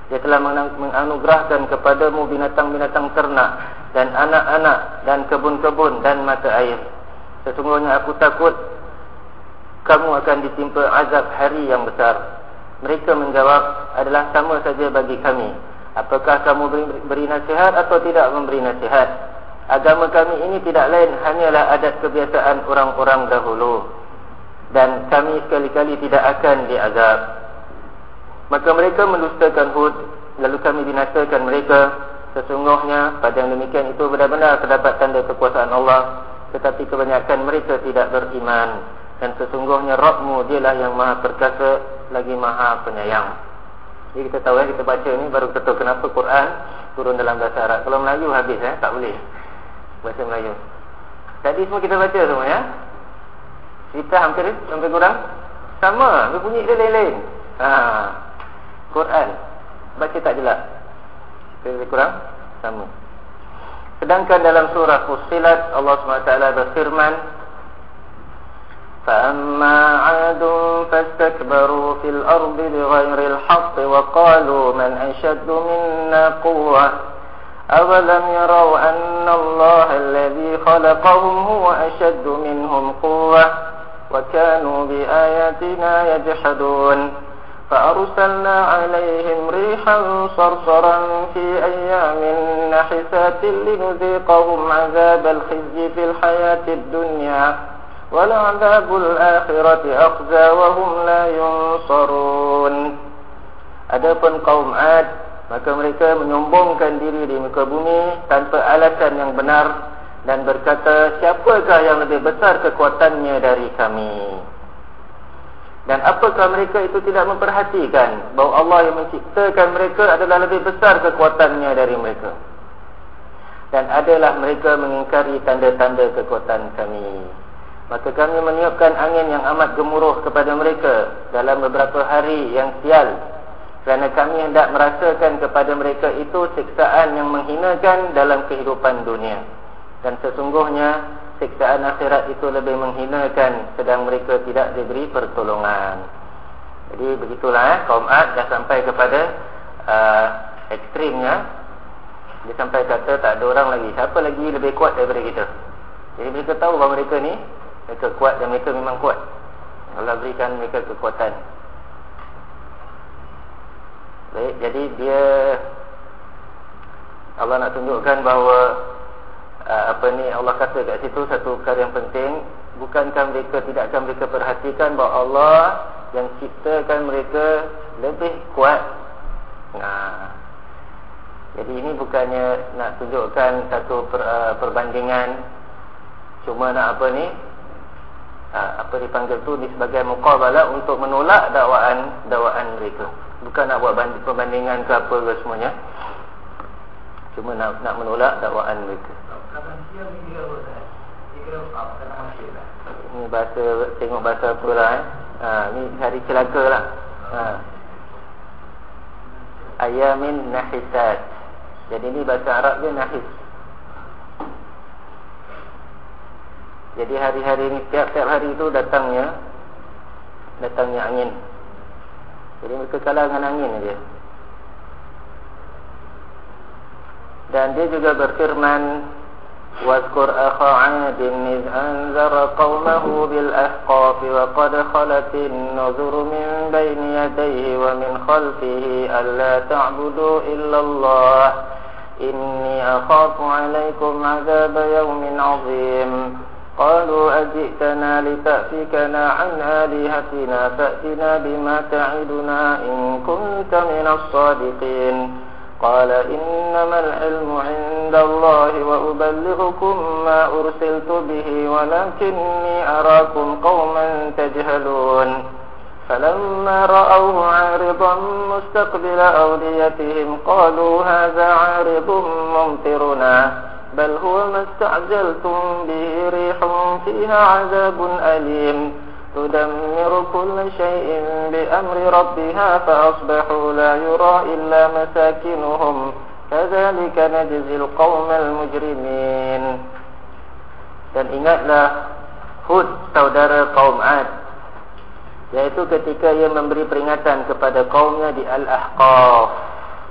Dia telah menganugerahkan kepadamu binatang-binatang ternak dan anak-anak dan kebun-kebun dan mata air. Sesungguhnya aku takut kamu akan ditimpa azab hari yang besar. Mereka menjawab, adalah sama saja bagi kami. Apakah kamu beri, beri nasihat atau tidak memberi nasihat? Agama kami ini tidak lain hanyalah adat kebiasaan orang-orang dahulu, dan kami sekali-kali tidak akan diazab. Maka mereka mendustakan Hud, lalu kami binasakan mereka. Sesungguhnya pada yang demikian itu benar-benar terdapat tanda kekuasaan Allah, tetapi kebanyakan mereka tidak beriman. Dan sesungguhnya Rabbmu dialah yang maha perkasa lagi maha penyayang. Jadi kita tahu ya, kita baca ni baru kita tahu kenapa Quran turun dalam bahasa Arab. Kalau Melayu habis eh, tak boleh bahasa Melayu. Tadi semua kita baca semua ya. Cerita hampir sampai kurang sama, dia bunyi dia lain-lain. Ha. Quran baca tak jelas. Lebih kurang sama. Sedangkan dalam surah Fussilat Allah subhanahu wa taala berfirman, فَأَمَّا عَادٌ فَاسْتَكْبَرُوا فِي الْأَرْضِ بِغَيْرِ الْحَقِّ وَقَالُوا مَنْ أَشَدُّ مِنَّا قُوَّةً أَوَلَمْ يَرَوْا أَنَّ اللَّهَ الَّذِي خَلَقَهُمْ هُوَ أَشَدُّ مِنْهُمْ قُوَّةً وَكَانُوا بِآيَاتِنَا يَجْحَدُونَ فَأَرْسَلْنَا عَلَيْهِمْ رِيحًا صَرْصَرًا فِي أَيَّامٍ نَحِسَاتٍ لِنُذِيقَهُمْ عَذَابَ الْخِزْيِ فِي الْحَيَاةِ الدُّنْيَا وَلَعَذَابُ الْآخِرَةِ أَخْزَى وَهُمْ لَا يُنصَرُونَ. Adapun kaum Ad, maka mereka menyombongkan diri di muka bumi tanpa alasan yang benar dan berkata, siapakah yang lebih besar kekuatannya dari kami? Dan apakah mereka itu tidak memperhatikan bahawa Allah yang menciptakan mereka adalah lebih besar kekuatannya dari mereka? Dan adalah mereka mengingkari tanda-tanda kekuatan kami. Maka kami meniupkan angin yang amat gemuruh kepada mereka dalam beberapa hari yang sial, kerana kami hendak merasakan kepada mereka itu siksaan yang menghinakan dalam kehidupan dunia. Dan sesungguhnya siksaan akhirat itu lebih menghinakan, sedang mereka tidak diberi pertolongan. Jadi begitulah eh, kaum Ad dah sampai kepada uh, ekstrimnya. Dia sampai kata tak ada orang lagi, siapa lagi lebih kuat daripada kita. Jadi mereka tahu bahawa mereka ni mereka kuat, dan mereka memang kuat. Allah berikan mereka kekuatan. Baik, jadi dia Allah nak tunjukkan bahawa uh, apa ni Allah kata kat situ satu perkara yang penting. Bukankah mereka, tidakkah mereka perhatikan bahawa Allah yang ciptakan mereka lebih kuat? Nah, jadi ini bukannya nak tunjukkan satu per, uh, perbandingan, cuma nak apa ni, Ha, apa dipanggil tu ni sebagai muqabalah untuk menolak dakwaan dakwaan mereka. Bukan nak buat banding, perbandingan ke apa ke semuanya. Cuma nak nak menolak dakwaan mereka. Ni bahasa, tengok bahasa apa lah eh. Ha, ni hari celaka lah. Ha. Ayamin nahisat. Jadi ni bahasa Arab dia nahis. Jadi hari-hari ni, tiap-tiap hari itu datangnya Datangnya angin. Jadi mereka kalah dengan angin dia. Dan dia juga berfirman, وَاذْكُرْ أَخَا عَادٍ إِذْ أَنذَرَ قَوْمَهُ بِالْأَحْقَافِ وَقَدْ خَلَتِ النُّذُرُ مِنْ بَيْنِ يَدَيْهِ وَمِنْ خَلْفِهِ أَلَّا تَعْبُدُوا إِلَّا اللَّهَ إِنِّي أَخَافُ عَلَيْكُمْ عَذَابَ يَوْمٍ عَظِيمٍ قالوا أجئتنا لتأفكنا عن آلهتنا فأتنا بما تعدنا إن كنت من الصادقين قال إنما العلم عند الله وأبلغكم ما أرسلت به ولكني أراكم قوما تجهلون فلما رأوه عارضا مستقبل أوديتهم قالوا هذا عارض ممطرنا بل هو ما استعجلتم به ريح فيها عذاب أليم تدمر كل شيء بأمر ربها فأصبحوا لا يرى إلا مساكنهم كذلك نجزي القوم المجرمين. Dan ingatlah Hud, saudara kaum Ad, yaitu ketika ia memberi peringatan kepada kaumnya di Al-Ahqaf.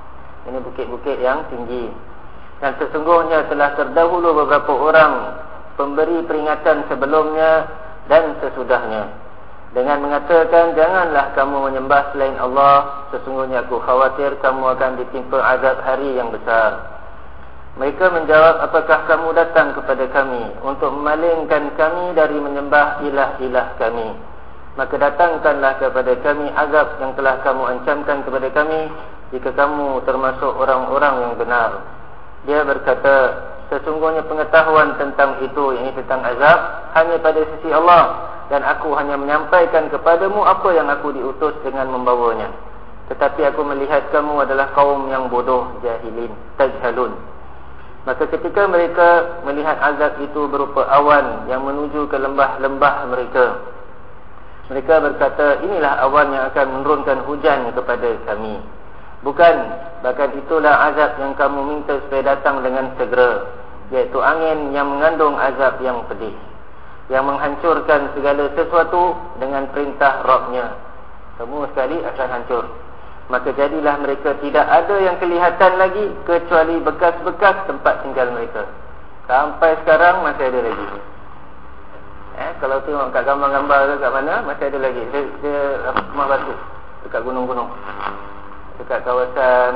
Ini bukit-bukit yang tinggi. Dan sesungguhnya telah terdahulu beberapa orang pemberi peringatan sebelumnya dan sesudahnya, dengan mengatakan, janganlah kamu menyembah selain Allah, sesungguhnya aku khawatir kamu akan ditimpa azab hari yang besar. Mereka menjawab, apakah kamu datang kepada kami untuk memalingkan kami dari menyembah ilah-ilah kami? Maka datangkanlah kepada kami azab yang telah kamu ancamkan kepada kami, jika kamu termasuk orang-orang yang benar. Dia berkata, sesungguhnya pengetahuan tentang itu, ini tentang azab, hanya pada sisi Allah, dan aku hanya menyampaikan kepadamu apa yang aku diutus dengan membawanya. Tetapi aku melihat kamu adalah kaum yang bodoh, jahilin, tajhalun. Maka ketika mereka melihat azab itu berupa awan yang menuju ke lembah-lembah mereka, mereka berkata, inilah awan yang akan menurunkan hujan kepada kami. Bukan, bahkan itulah azab yang kamu minta supaya datang dengan segera, iaitu angin yang mengandung azab yang pedih, yang menghancurkan segala sesuatu dengan perintah Rabb-Nya. Semua sekali akan hancur. Maka jadilah mereka tidak ada yang kelihatan lagi kecuali bekas-bekas tempat tinggal mereka. Sampai sekarang masih ada lagi. Eh, kalau tengok kat gambar-gambar ke kat mana, masih ada lagi. Dia, dia rumah batu dekat gunung-gunung, dekat kawasan,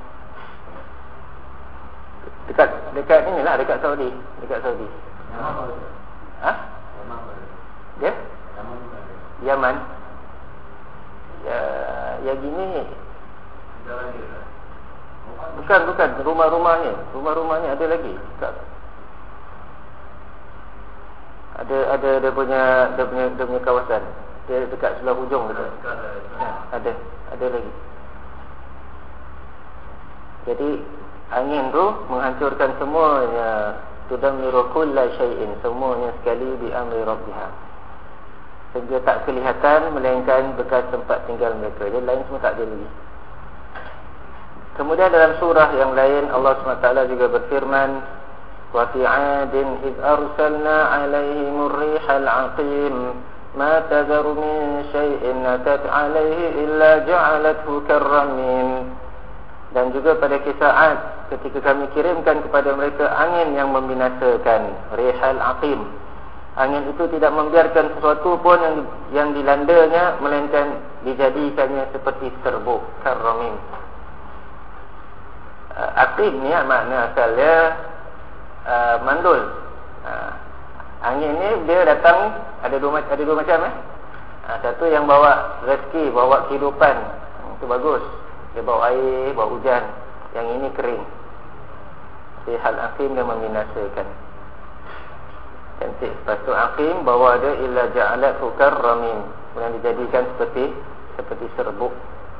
dekat dekat ni lah, dekat Saudi, dekat Saudi. Ha? Dia? Yaman. Ya, ya gini. Bukan, bukan rumah-rumahnya. Rumah-rumahnya ada lagi. Dekat. Ada ada dia punya dia punya dia punya kawasan. Dia dekat sebelah hujung dekat. Ya, ada, ada lagi. Jadi angin tu menghancurkan semuanya. Tudammiru kulla syai'in, semuanya sekali bi amri rabbiha. Sehingga tak kelihatan melainkan bekas tempat tinggal mereka. Jadi lain semua tak ada lagi. Kemudian dalam surah yang lain Allah subhanahu wa taala juga berfirman, wa fi 'adin id arsalna 'alaihimur rihal 'aqim ma tadharu min syai'in atat 'alaihi illa ja'alathu karramin. Dan juga pada kisah Ad, ketika kami kirimkan kepada mereka angin yang membinasakan, rihal 'aqim. Angin itu tidak membiarkan sesuatu pun yang yang dilandanya, melainkan dijadikannya seperti serbuk, karramin. Uh, aqim ni makna asalnya uh, mandul. Uh, angin ni dia datang ada dua ada dua macam eh. Uh, satu yang bawa rezeki, bawa kehidupan. Itu bagus. Dia bawa air, bawa hujan. Yang ini kering. Rihal aqim dia membinasakan. Cantik. Lepas tu aqim bawa ada illa ja'alat hukar ramin, yang dijadikan seperti seperti serbuk.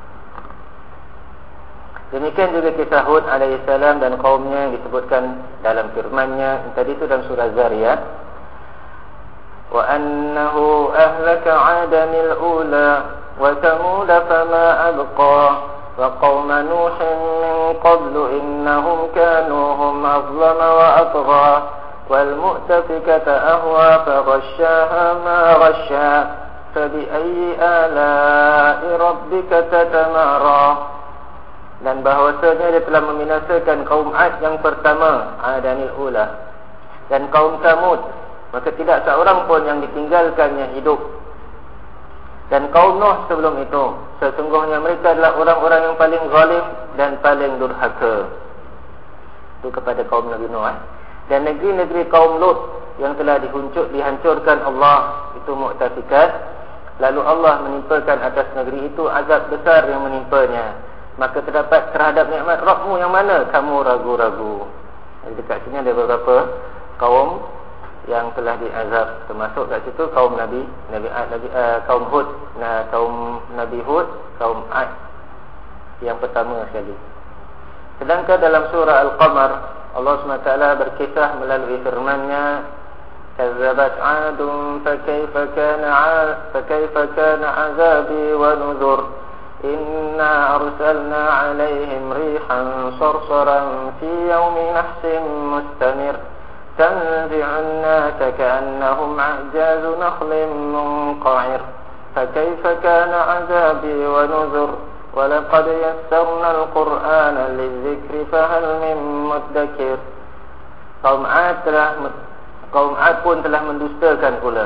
Demikian juga kisah Hud alaihissalam dan kaumnya yang disebutkan dalam firman-Nya tadi itu dalam surah Zariyat. Wa annahu ahlaka 'adanil ula wa thamud fama abqa wa qauma nuhin min qablu innahum kanu hum azlama wa atgha والمؤتفكة أهوى فغشاها ما غشا فبأي آلاء ربك تتمارى. Dan bahawasanya dia telah membinasakan kaum Ad yang pertama, Adanil Ula, dan kaum Samud, maka tidak seorang pun yang ditinggalkannya hidup. Dan kaum Nuh sebelum itu, sesungguhnya mereka adalah orang-orang yang paling zalim dan paling durhaka. Itu kepada kaum Nabi Nuh. eh? Dan negeri-negeri kaum Lut yang telah dihuncut, dihancurkan Allah, itu Mu'tafikat. Lalu Allah menimpakan atas negeri itu azab besar yang menimpanya. Maka terdapat terhadap nikmat Rabbmu yang mana kamu ragu-ragu. Jadi dekat sini ada beberapa kaum yang telah diazab. Termasuk kat situ kaum Nabi Nabi Ad, Nabi, uh, kaum Hud, nah, kaum Nabi Hud, kaum Ad yang pertama sekali. Sedangkan dalam surah Al-Qamar Allah subhanahu wa taala berkisah melalui firman-Nya, kazzabat 'adun fakaifa kana fakaifa kana 'azabi wa nuzur inna arsalna 'alaihim rihan sarsaran fi yawmin nahsin mustamir tanzi'u an-nasa ka'annahum 'ajazu nakhlim munqa'ir fakaifa kana 'azabi wa nuzur walaqad yassarnal Qur'ana lidzikri fahal min muddakir. Kaum Ad telah kaum Ad pun telah mendustakan pula.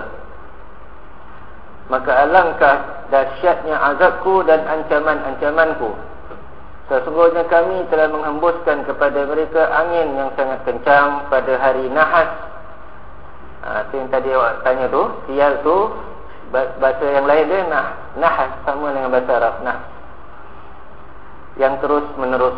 Maka alangkah dahsyatnya azabku dan ancaman-ancamanku. Sesungguhnya kami telah menghembuskan kepada mereka angin yang sangat kencang pada hari Nahas. Ha, itu yang tadi awak tanya tu, sial tu bahasa yang lain dia nah, Nahas, sama dengan bahasa Arab nah. Yang terus menerus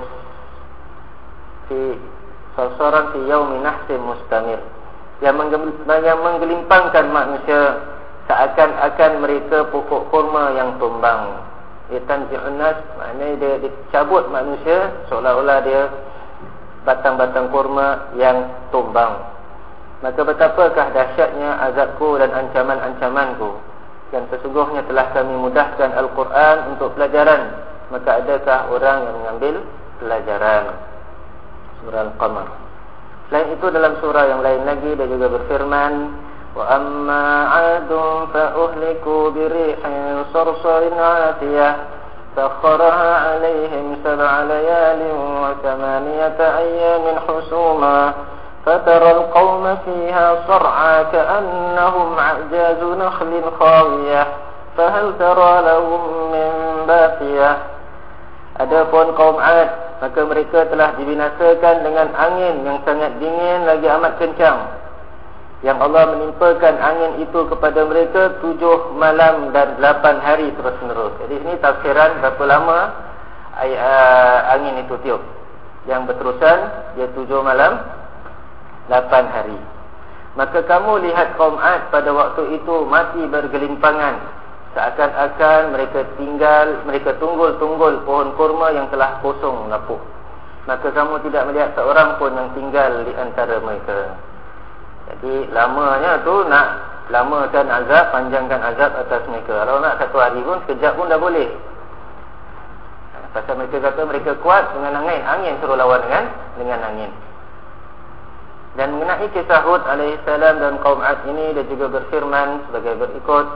fi sarsaran fi yaumi nahsin mustamir, yang, yang menggelimpangkan manusia seakan-akan mereka pokok kurma yang tumbang. Itanzi'un nas, maknanya dia dicabut manusia seolah-olah dia batang-batang kurma yang tumbang. Maka betapakah dahsyatnya azabku dan ancaman-ancamanku. Dan sesungguhnya telah kami mudahkan Al-Quran untuk pelajaran, maka adakah orang yang mengambil pelajaran? Surah Al-Qamar. Selain itu dalam surah yang lain lagi dia juga berfirman, wa amma 'adun fa uhliku bi rihin sarsarin 'atiyah sakharaha 'alaihim sab'a layalin wa thamaniyata ayyamin husuma fatara al-qauma fiha sar'a ka'annahum 'ajazu nakhlin khawiyah fahal tara lahum min baqiyah. Adapun kaum Ad, maka mereka telah dibinasakan dengan angin yang sangat dingin lagi amat kencang, yang Allah menimpakan angin itu kepada mereka tujuh malam dan delapan hari terus menerus. Jadi ini tafsiran berapa lama ay, uh, angin itu tiup. Yang berterusan dia tujuh malam lapan hari. Maka kamu lihat kaum Ad pada waktu itu mati bergelimpangan, seakan-akan mereka tinggal, mereka tunggul-tunggul pohon kurma yang telah kosong lapuk. Maka kamu tidak melihat seorang pun yang tinggal di antara mereka. Jadi lamanya tu nak lamakan azab, panjangkan azab atas mereka. Kalau nak satu hari pun, sekejap pun dah boleh. Pasal mereka kata mereka kuat dengan angin, angin suruh lawan dengan dengan angin. Dan mengenai kisah Hud alaihissalam dan kaum Ad ini, dia juga berfirman sebagai berikut.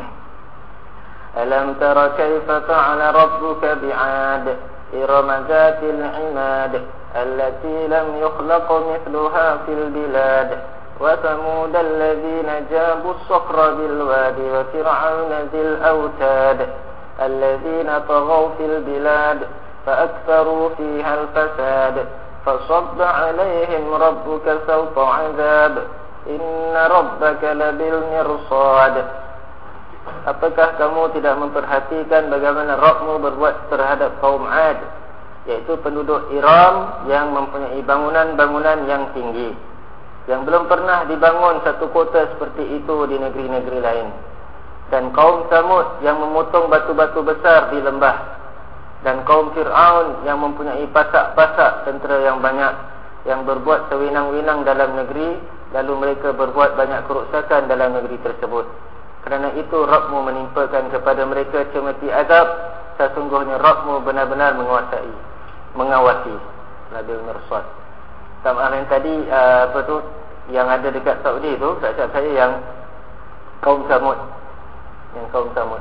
Alam tara kaifa fa'ala rabbuka bi'ad iram zatil 'imad allati lam yukhlaq mithluha fil bilad wa thamud alladhina jabu as-sakhra bil wadi wa fir'auna dhil awtad alladhina taghaw fil bilad fa aktharu fiha al-fasad fasabba 'alayhim rabbuka sawta 'adab inna rabbaka labil mirsad. Apakah kamu tidak memperhatikan bagaimana Rabbmu berbuat terhadap kaum Ad, yaitu penduduk Iram yang mempunyai bangunan-bangunan yang tinggi, yang belum pernah dibangun satu kota seperti itu di negeri-negeri lain. Dan kaum Samud yang memotong batu-batu besar di lembah. Dan kaum Fir'aun yang mempunyai pasak-pasak tentera yang banyak, yang berbuat sewinang-winang dalam negeri, lalu mereka berbuat banyak kerosakan dalam negeri tersebut. Kerana itu Rabbmu menimpakan kepada mereka cemeti azab. Sesungguhnya Rabbmu benar-benar menguasai, mengawasi. Labil mirsad. Sama yang tadi uh, apa tu yang ada dekat Saudi tu, tak saya yang kaum Samud. Yang kaum Samud.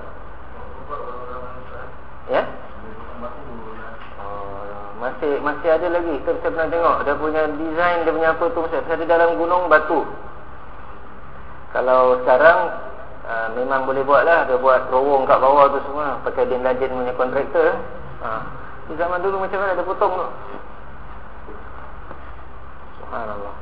Ya? Oh, masih masih ada lagi. Kita bisa pernah tengok dia punya design, dia punya apa tu, masih ada dalam gunung batu. Kalau sekarang Uh, memang boleh buat lah. Dia buat terowong kat bawah tu semua pakai Din Lajin punya kontraktor. uh. Di zaman dulu macam mana dia potong tu. Subhanallah.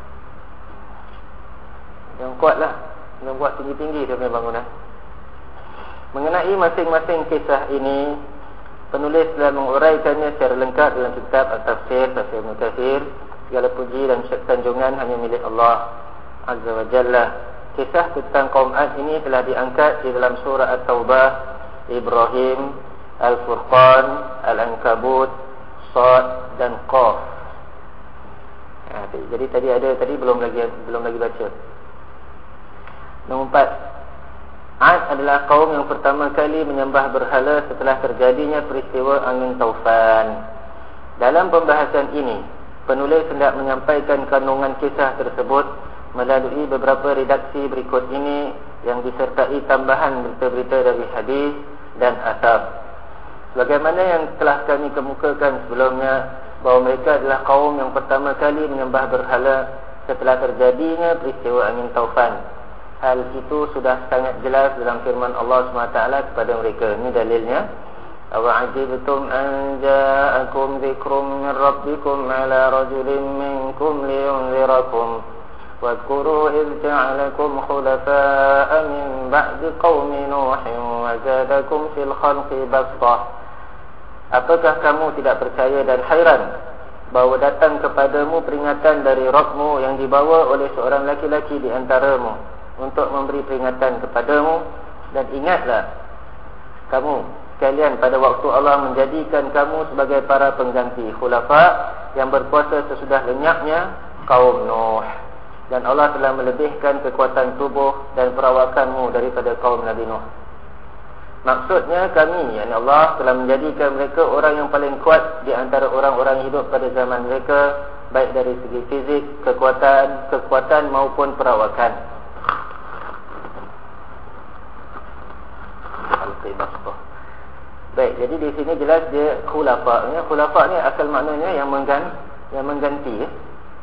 Yang kuat lah, yang buat tinggi-tinggi dia punya bangunan. Mengenai masing-masing kisah ini, penulis telah menguraikannya secara lengkap dalam kitab At-Tafsir, Tafsir Ibn Katsir. Segala puji dan sanjungan hanya milik Allah Azza wa Jalla. Kisah tentang kaum Ad ini telah diangkat di dalam surah At-Taubah, Ibrahim, Al-Furqan, Al-Ankabut, Sad dan Qaf. Ha, jadi tadi ada tadi belum lagi belum lagi baca. Nombor empat. Ad adalah kaum yang pertama kali menyembah berhala setelah terjadinya peristiwa angin taufan. Dalam pembahasan ini, penulis hendak menyampaikan kandungan kisah tersebut melalui beberapa redaksi berikut ini yang disertai tambahan berita-berita dari hadis dan asar. Sebagaimana yang telah kami kemukakan sebelumnya, bahawa mereka adalah kaum yang pertama kali menyembah berhala setelah terjadinya peristiwa angin taufan. Hal itu sudah sangat jelas dalam firman Allah subhanahu wa taala kepada mereka. Ini dalilnya. Awa'ajibtum an ja'akum dzikrum min rabbikum ala rajulin minkum liyunzirakum wadhkuru idh ja'alakum khulafa'a min ba'di qaumi nuhin wa zadakum fil khalqi bastah. Apakah kamu tidak percaya dan hairan bahawa datang kepadamu peringatan dari Rabbmu yang dibawa oleh seorang laki-laki di antaramu untuk memberi peringatan kepadamu? Dan ingatlah kamu sekalian pada waktu Allah menjadikan kamu sebagai para pengganti khulafa yang berkuasa sesudah lenyapnya kaum Nuh. Dan Allah telah melebihkan kekuatan tubuh dan perawakanmu daripada kaum Nabi Nuh. Maksudnya kami, yakni Allah telah menjadikan mereka orang yang paling kuat di antara orang-orang hidup pada zaman mereka, baik dari segi fizik, kekuatan, kekuatan maupun perawakan. Baik, jadi di sini jelas dia khulafa. Khulafa ni asal maknanya yang mengganti, yang mengganti. Ya.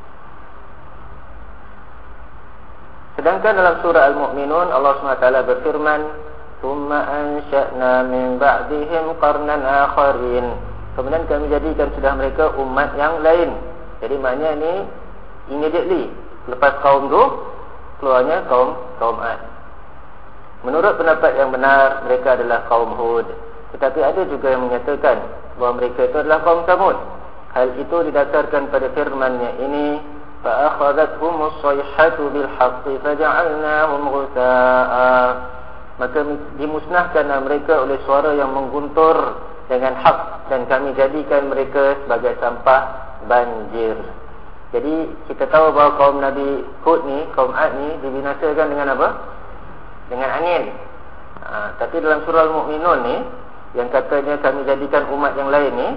Sedangkan dalam surah Al-Mu'minun Allah subhanahu wa taala berfirman, "Tsumma ansha'na min ba'dihim qarnan akharin." Kemudian kami jadikan sudah mereka umat yang lain. Jadi maknanya ni immediately lepas kaum Nuh keluarnya kaum kaum Ad. Menurut pendapat yang benar mereka adalah kaum Hud. Tetapi ada juga yang menyatakan bahawa mereka itu adalah kaum Samud. Hal itu didasarkan pada firman-Nya ini, fa akhadhathumus sayhatu bil haqqi faja'alnahum ghusaa'a. Maka dimusnahkanlah mereka oleh suara yang mengguntur dengan hak, dan kami jadikan mereka sebagai sampah banjir. Jadi kita tahu bahawa kaum Nabi Hud ni, kaum Ad ni dibinasakan dengan apa? Dengan angin. Ha, tapi dalam surah Al-Mu'minun ni yang katanya kami jadikan umat yang lain ni,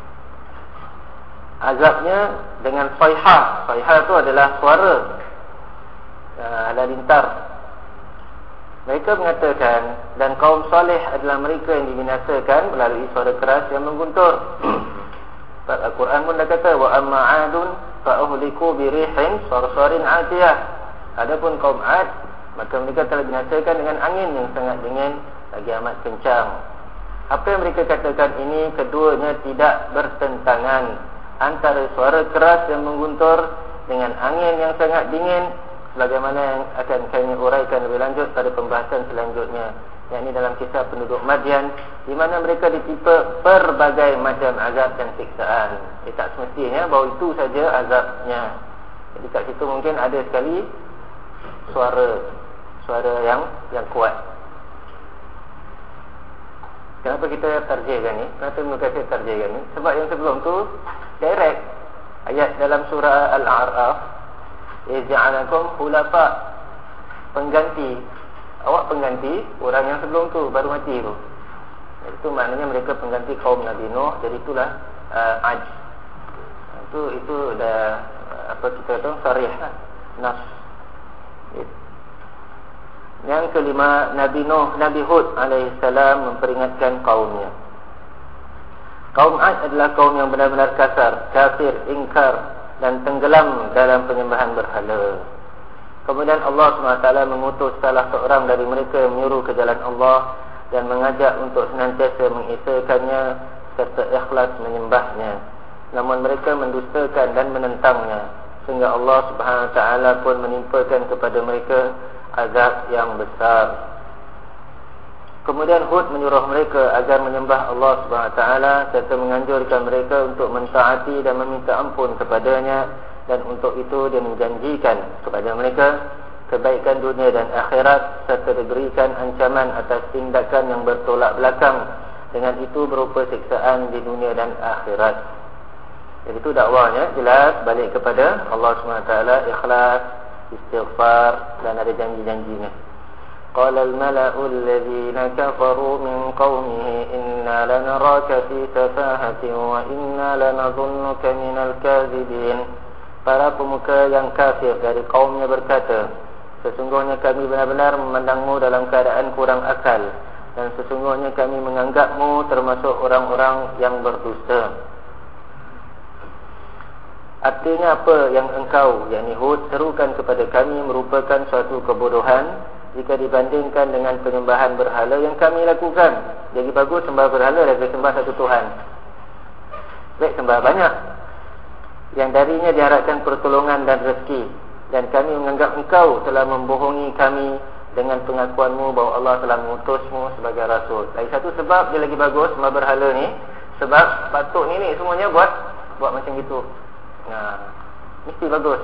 azabnya dengan sayhah. Sayhah tu adalah suara uh, halalintar. Mereka mengatakan, dan kaum Saleh adalah mereka yang dibinasakan melalui suara keras yang mengguntur. Al-Quran pun dah kata, wa amma 'adun fa uhliku bi rihin sarsarin 'atiyah. Adapun kaum Ad, maka mereka telah binasakan dengan angin yang sangat dingin lagi amat kencang. Apa yang mereka katakan ini keduanya tidak bertentangan antara suara keras yang mengguntur dengan angin yang sangat dingin, sebagaimana yang akan kami uraikan lebih lanjut pada pembahasan selanjutnya, yakni dalam kisah penduduk Madian, di mana mereka ditimpa berbagai macam azab dan siksaan. Eh, tak semestinya bahawa itu saja azabnya. Jadi kat situ mungkin ada sekali suara suara yang yang kuat. Kenapa kita tarjihkan ni? Kenapa Mukathir tarjihkan ni? Sebab yang sebelum tu direct ayat dalam surah Al-A'raf, "Ij'alakum khulafa", pengganti. Awak pengganti orang yang sebelum tu baru mati tu. Itu maknanya mereka pengganti kaum Nabi Nuh. Jadi itulah uh, Ad. Itu itu dah apa kita tahu sarih lah. Nas. Yang kelima, Nabi Nuh, Nabi Hud alaihissalam memperingatkan kaumnya. Kaum Ad adalah kaum yang benar-benar kasar, kafir, ingkar dan tenggelam dalam penyembahan berhala. Kemudian Allah subhanahu wa taala mengutus salah seorang dari mereka yang menyuruh ke jalan Allah dan mengajak untuk senantiasa mengesakannya serta ikhlas menyembahnya. Namun mereka mendustakan dan menentangnya, sehingga Allah subhanahu wa taala pun menimpakan kepada mereka azab yang besar. Kemudian Hud menyuruh mereka agar menyembah Allah subhanahu wa taala serta menganjurkan mereka untuk mentaati dan meminta ampun kepadanya, dan untuk itu dia menjanjikan kepada mereka kebaikan dunia dan akhirat serta diberikan ancaman atas tindakan yang bertolak belakang dengan itu berupa siksaan di dunia dan akhirat. Jadi itu dakwahnya jelas balik kepada Allah subhanahu wa taala, ikhlas, istighfar, dan ada janji-janjinya. Qala al-mala'u alladhina kafaru min qaumihi inna lanaraka fi safahatin wa inna lanadhunnuka minal kadhibin. Para pemuka yang kafir dari kaumnya berkata, sesungguhnya kami benar-benar memandangmu dalam keadaan kurang akal, dan sesungguhnya kami menganggapmu termasuk orang-orang yang berdusta. Artinya apa yang engkau, yakni Hud, serukan kepada kami merupakan suatu kebodohan jika dibandingkan dengan penyembahan berhala yang kami lakukan. Jadi bagus sembah berhala daripada sembah satu Tuhan. Baik sembah banyak yang darinya diharapkan pertolongan dan rezeki, dan kami menganggap engkau telah membohongi kami dengan pengakuanmu bahawa Allah telah mengutusmu sebagai Rasul. Lagi satu sebab dia lagi bagus sembah berhala ni, sebab patut ni ni semuanya buat buat macam gitu. Nah, mesti bagus.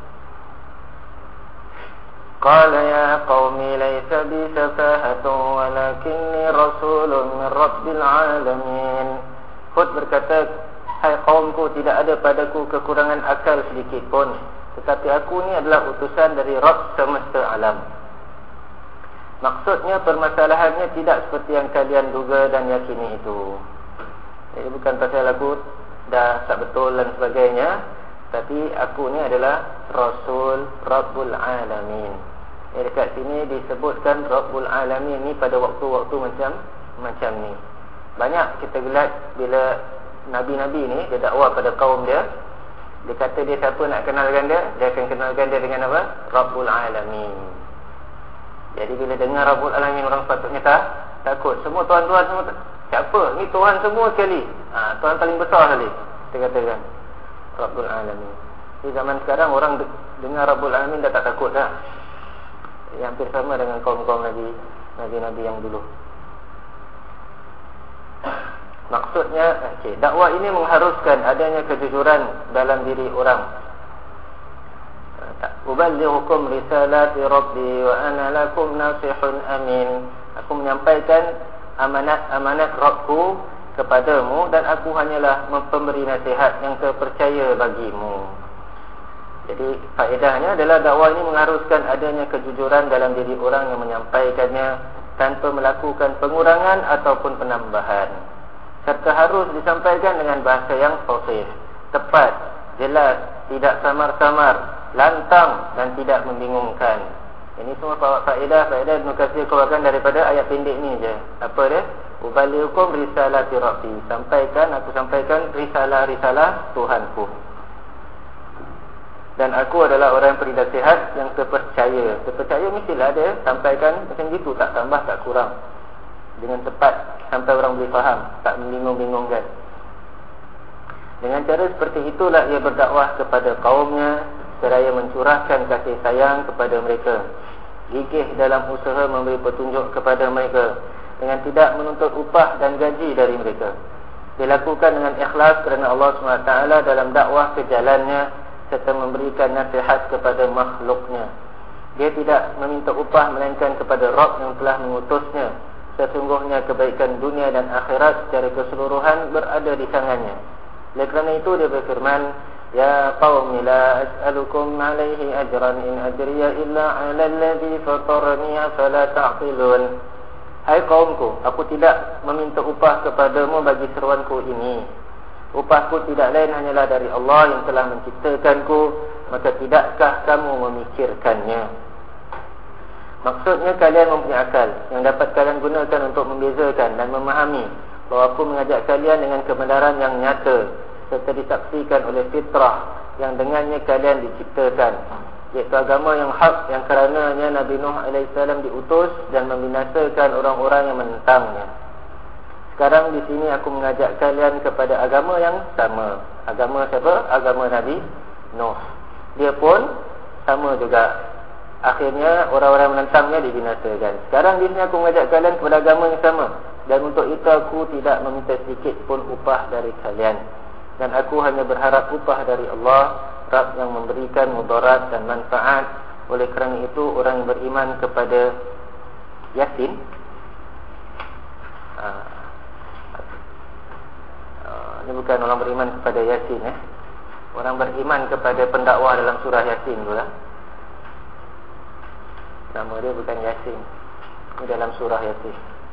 Qala ya qaumi laysa bi safahatun walakinni rasulun min rabbil alamin. Hud berkata, hai kaumku, tidak ada padaku kekurangan akal sedikit pun, tetapi aku ni adalah utusan dari Rabb semesta alam. Maksudnya permasalahannya tidak seperti yang kalian duga dan yakini itu. Jadi bukan pasal aku dah tak betul dan sebagainya, tapi aku ni adalah Rasul Rabbul Alamin. Eh, dekat sini disebutkan Rabbul Alamin ni pada waktu-waktu macam macam ni. Banyak kita lihat bila Nabi-Nabi ni dia dakwah pada kaum dia, dia kata dia siapa nak kenalkan dia, dia akan kenalkan dia dengan apa? Rabbul Alamin. Jadi bila dengar Rabbul Alamin, orang sepatutnya tak takut. Semua tuan-tuan semua tak, siapa? Ni Tuhan semua sekali. Ha, Tuhan paling besar sekali, kita katakan Rabbul Alamin. Di zaman sekarang orang de- dengar Rabbul Alamin dah tak takut dah. Yang hampir sama dengan kaum-kaum Nabi, Nabi-Nabi yang dulu. Maksudnya, okay, dakwah ini mengharuskan adanya kejujuran dalam diri orang. Uballighukum risalati Rabbi wa ana lakum nasihun amin. Aku menyampaikan amanat-amanat Rabbku kepadamu, dan aku hanyalah pemberi nasihat yang terpercaya bagimu. Jadi faedahnya adalah dakwah ini mengharuskan adanya kejujuran dalam diri orang yang menyampaikannya tanpa melakukan pengurangan ataupun penambahan, serta harus disampaikan dengan bahasa yang fasih, tepat, jelas, tidak samar-samar, lantang dan tidak membingungkan. Ini semua faedah-faedah Ibn Katsir keluarkan daripada ayat pendek ni je. Apa dia? Uballighukum risalati Rabbi. Sampaikan, aku sampaikan risalah-risalah Tuhanku. Dan aku adalah orang yang beri nasihat yang terpercaya. Terpercaya mestilah dia sampaikan macam gitu, tak tambah tak kurang, dengan tepat sampai orang boleh faham, tak membingung-bingungkan. Dengan cara seperti itulah ia berdakwah kepada kaumnya seraya mencurahkan kasih sayang kepada mereka, gigih dalam usaha memberi petunjuk kepada mereka dengan tidak menuntut upah dan gaji dari mereka. Dilakukan dengan ikhlas kerana Allah subhanahu wa taala dalam dakwah ke jalannya, serta memberikan nasihat kepada makhluknya. Dia tidak meminta upah melainkan kepada Rabb yang telah mengutusnya. Sesungguhnya kebaikan dunia dan akhirat secara keseluruhan berada di tangannya. Oleh kerana itu dia berfirman, ya qaumi la as'alukum alaihi ajran in ajriya illa 'ala alladhi fatarani afala ta'qilun. Hai kaumku, aku tidak meminta upah kepadamu bagi seruanku ini. Upahku tidak lain hanyalah dari Allah yang telah menciptakanku, maka tidakkah kamu memikirkannya? Maksudnya kalian mempunyai akal yang dapat kalian gunakan untuk membezakan dan memahami bahawa aku mengajak kalian dengan kebenaran yang nyata, serta disaksikan oleh fitrah yang dengannya kalian diciptakan, iaitu agama yang hak yang karenanya Nabi Nuh alaihissalam diutus dan membinasakan orang-orang yang menentangnya. Sekarang di sini aku mengajak kalian kepada agama yang sama. Agama siapa? Agama Nabi Nuh. Dia pun sama juga. Akhirnya orang-orang menentangnya dibinasakan. Sekarang di sini aku mengajak kalian kepada agama yang sama, dan untuk itu aku tidak meminta sedikit pun upah dari kalian. Dan aku hanya berharap upah dari Allah, Rabb yang memberikan mudarat dan manfaat. Oleh kerana itu orang yang beriman kepada Yasin, uh, uh, ini bukan orang beriman kepada Yasin, eh. Orang beriman kepada pendakwah dalam surah Yasin tu lah. Nama dia bukan Yasin, ini dalam surah Yasin.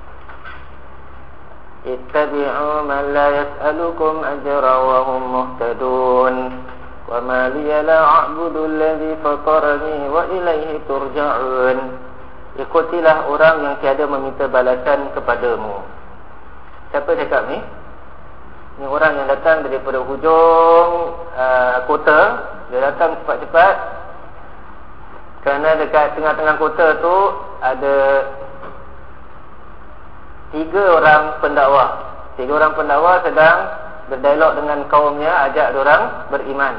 Ittabi'u man la yas'alukum ajra wa hum muhtadun wa ma liya la a'budu alladhi fatarani wa ilayhi turja'un. ikutilah orang yang tiada meminta balasan kepadamu. Siapa cakap ni? Ni orang yang datang daripada hujung uh, kota. Dia datang cepat-cepat kerana dekat tengah-tengah kota tu ada tiga orang pendakwah. Tiga orang pendakwah sedang berdialog dengan kaumnya, ajak diorang beriman.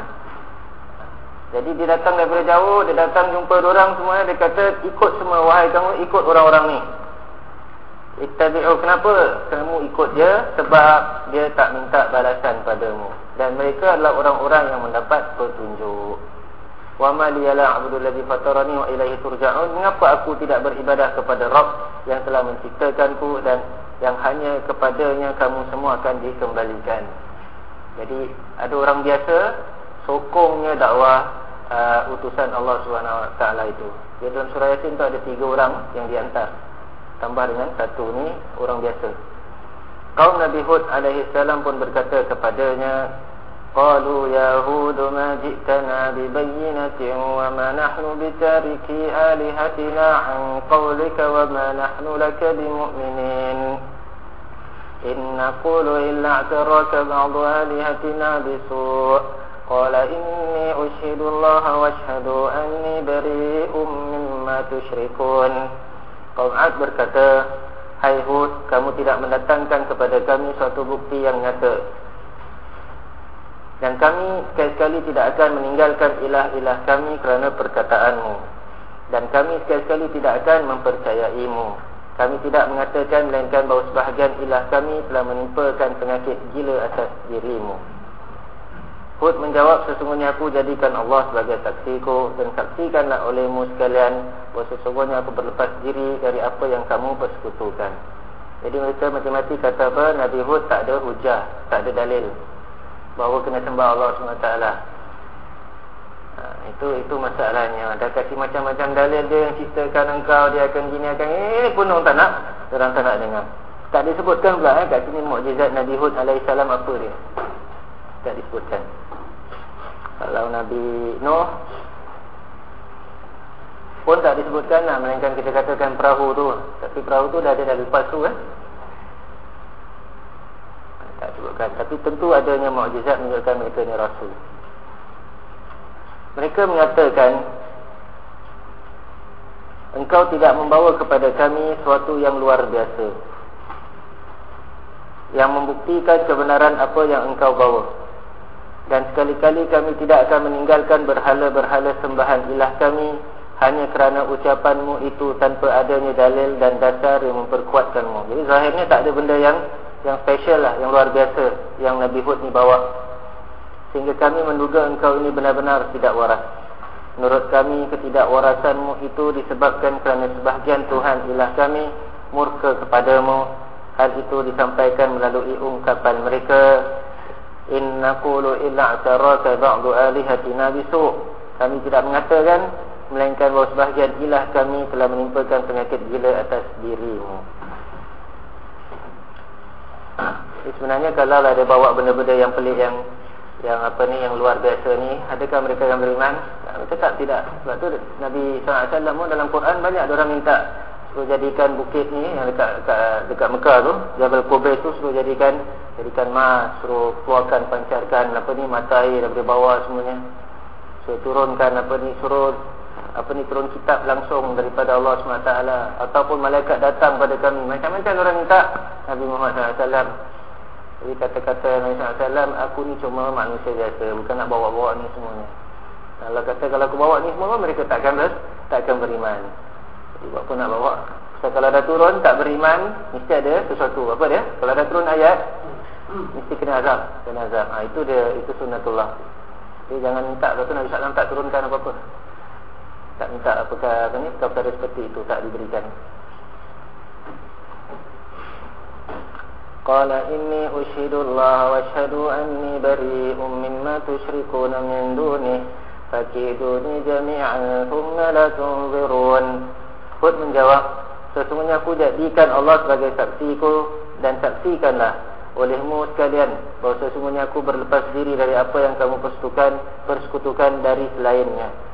Jadi dia datang daripada jauh, dia datang jumpa diorang semuanya, dia kata, ikut semua, wahai kamu, ikut orang-orang ni. Ittabi'u, kenapa kamu ikut dia? Sebab dia tak minta balasan padamu, dan mereka adalah orang-orang yang mendapat petunjuk. Wa ma liya la a'budu alladhi fatarani wa ilaihi turja'un. Mengapa aku tidak beribadah kepada Rabb yang telah menciptakanku dan yang hanya kepadanya kamu semua akan dikembalikan. Jadi ada orang biasa sokongnya dakwah uh, utusan Allah Subhanahu Wa Taala itu. Jadi dalam surah Yasin tu ada tiga orang yang dihantar, tambah dengan satu ni orang biasa. Kaum Nabi Hud alaihi salam pun berkata kepadanya, qalu ya Hud ma ji'tana bi bayyinatin wa ma nahnu bitariki alihatina an qawlika wa ma nahnu laka bimu'minin in naqulu illa ataraka ba'du alihatina bisu' qala inni ushidu Allah wa ashhadu anni bari'um mimma tusyrikun. Kaum Ad berkata, hai Hud, kamu tidak mendatangkan kepada kami suatu bukti yang nyata, dan kami sekali-sekali tidak akan meninggalkan ilah-ilah kami kerana perkataanmu, dan kami sekali-sekali tidak akan mempercayaimu. Kami tidak mengatakan melainkan bahawa sebahagian ilah kami telah menimpakan penyakit gila atas dirimu. Hud menjawab, sesungguhnya aku jadikan Allah sebagai saksiku, dan saksikanlah olehmu sekalian bahawa sesungguhnya aku berlepas diri dari apa yang kamu persekutukan. Jadi mereka mati-mati kata apa? Nabi Hud tak ada hujah, tak ada dalil bahawa kena sembah Allah subhanahu wa taala. Ha, itu itu masalahnya. Dah kasih macam-macam dalil dia yang ceritakan engkau dia akan gini akan eh pun orang tak nak, orang tak nak dengar. Tak disebutkan pula eh, kat sini mukjizat Nabi Hud alaihi salam apa dia. Tak disebutkan. Kalau Nabi Nuh pun tak disebutkan lah, melainkan kita katakan perahu tu. Tapi perahu tu dah ada dah lepas tu kan. Tak sebutkan. Tapi tentu adanya mukjizat menunjukkan mereka ni rasul. Mereka mengatakan, engkau tidak membawa kepada kami sesuatu yang luar biasa yang membuktikan kebenaran apa yang engkau bawa, dan sekali-kali kami tidak akan meninggalkan berhala-berhala sembahan ilah kami hanya kerana ucapanmu itu tanpa adanya dalil dan dasar yang memperkuatkanmu. Jadi zahirnya tak ada benda yang yang special lah, yang luar biasa yang Nabi Hud ni bawa, sehingga kami menduga engkau ini benar-benar tidak waras. Menurut kami, ketidakwarasanmu itu disebabkan kerana sebahagian Tuhan ilah kami murka kepadamu. Hal itu disampaikan melalui ungkapan mereka, in naqulu illa ataraka ba'du alihatina bisu'. Kami tidak mengatakan melainkan bahawa sebahagian ilah kami telah menimpakan penyakit gila atas dirimu. Jadi sebenarnya kalau ada bawa benda-benda yang pelik, yang yang apa ni, yang luar biasa ni, adakah mereka akan beriman? Tetap tidak. Sebab tu Nabi sallallahu alaihi wasallam dalam Quran banyak orang minta suruh jadikan bukit ni yang dekat dekat, dekat Mekah tu, Jabal Qubays tu, suruh jadikan jadikan mas, suruh keluarkan, pancarkan apa ni, mata air daripada bawah semuanya. Suruh turunkan apa ni, suruh apa ni, turun kitab langsung daripada Allah subhanahu wa taala, ataupun malaikat datang pada kami. Macam-macam orang minta Nabi Muhammad sallallahu alaihi wasallam. Jadi kata-kata Nabi sallallahu alaihi wasallam, aku ni cuma manusia biasa, bukan nak bawa-bawa ni semuanya. Allah kata kalau aku bawa ni semua, mereka takkan ber, takkan beriman. Jadi buat apa nak bawa? So, kalau dah turun tak beriman, mesti ada sesuatu. Apa dia? Kalau dah turun ayat, mesti kena azab, kena azab. Ha, itu dia, itu sunnatullah. Jadi jangan minta, lepas tu Nabi sallallahu alaihi wasallam tak turunkan apa-apa. Tak minta apakah apa ni, perkara seperti itu tak diberikan. Qala inni ushhidullah wa ashhadu anni bari'um mimma tusyrikuna min dunihi fakiduni jami'an thumma la tunzirun. Hud menjawab, sesungguhnya aku jadikan Allah sebagai saksiku, dan saksikanlah olehmu sekalian bahawa sesungguhnya aku berlepas diri dari apa yang kamu persekutukan persekutukan dari selainnya.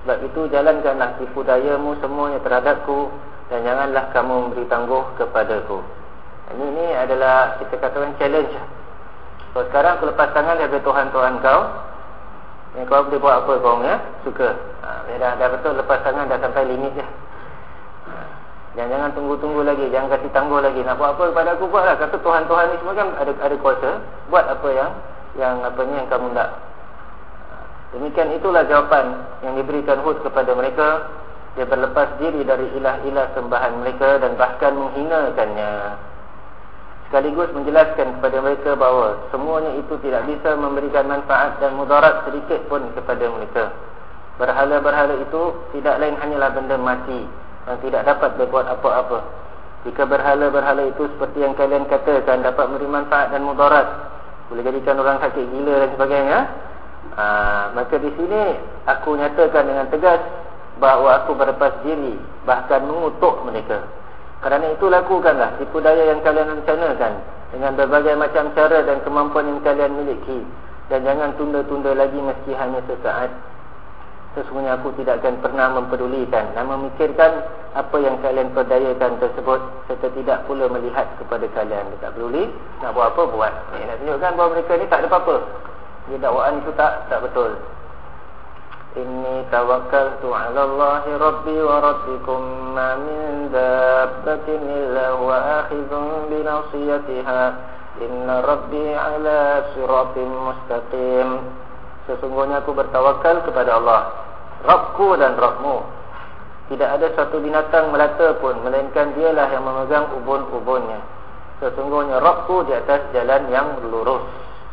Sebab itu jalankanlah tipu dayamu semuanya terhadapku, dan janganlah kamu memberi tangguh kepadaku. Ini, ini adalah kita katakan challenge. So sekarang aku lepas tangan daripada Tuhan-Tuhan kau, yang kau boleh buat apa kau ya? Suka. Ha, dah, dah betul lepas tangan, dah sampai limit je. Ha, jangan, jangan tunggu-tunggu lagi, jangan kasih tangguh lagi. Nak buat apa kepada aku, buatlah. Kata Tuhan-Tuhan ni semua kan ada ada kuasa. Buat apa yang yang apa ni yang kamu nak. Demikian itulah jawapan yang diberikan Hud kepada mereka. Dia berlepas diri dari ilah-ilah sembahan mereka dan bahkan menghinakannya, sekaligus menjelaskan kepada mereka bahawa semuanya itu tidak bisa memberikan manfaat dan mudarat sedikit pun kepada mereka. Berhala-berhala itu tidak lain hanyalah benda mati yang tidak dapat berbuat apa-apa. Jika berhala-berhala itu seperti yang kalian katakan dapat memberi manfaat dan mudarat, boleh jadikan orang sakit gila dan sebagainya, Aa, maka di sini aku nyatakan dengan tegas bahawa aku berlepas diri, bahkan mengutuk mereka. Kerana itu lakukanlah tipu daya yang kalian rencanakan dengan berbagai macam cara dan kemampuan yang kalian miliki, dan jangan tunda-tunda lagi meski hanya sesaat. Sesungguhnya aku tidak akan pernah mempedulikan dan memikirkan apa yang kalian perdayakan tersebut, serta tidak pula melihat kepada kalian. Dia tak peduli, nak buat apa buat. Ini nak tunjukkan bahawa mereka ni tak ada apa-apa. Dia dakwaan itu tak tak betul. Inni tawakkaltu 'ala Allahi rabbi wa rabbikum ma min dabbatin illa huwa akhidhun bi nasiyatiha inna rabbi 'ala siratin mustaqim. Sesungguhnya aku bertawakal kepada Allah, Rabbku dan Rabbmu. Tidak ada satu binatang melata pun, melainkan dialah yang memegang ubun-ubunnya. Sesungguhnya Rabbku di atas jalan yang lurus.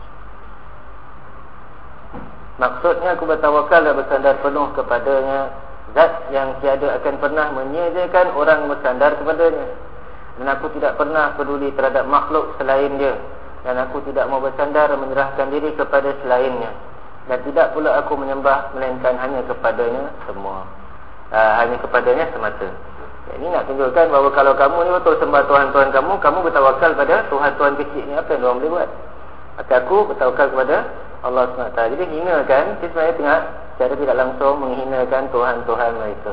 Maksudnya aku bertawakal dan bersandar penuh kepadanya, zat yang tiada akan pernah menyediakan orang bersandar kepadanya. Dan aku tidak pernah peduli terhadap makhluk selain dia, dan aku tidak mau bersandar menyerahkan diri kepada selainnya. Dan tidak pula aku menyembah melainkan hanya kepadanya semua, uh, hanya kepadanya semata. Ini nak tunjukkan bahawa kalau kamu ni betul sembah Tuhan-Tuhan kamu, kamu bertawakal pada Tuhan-Tuhan kecil ni, apa yang orang boleh buat? Maka aku bertawakal kepada Allah subhanahu wa taala. Jadi hinakan, dia sebenarnya tengah secara tidak langsung menghinakan Tuhan-Tuhan mereka.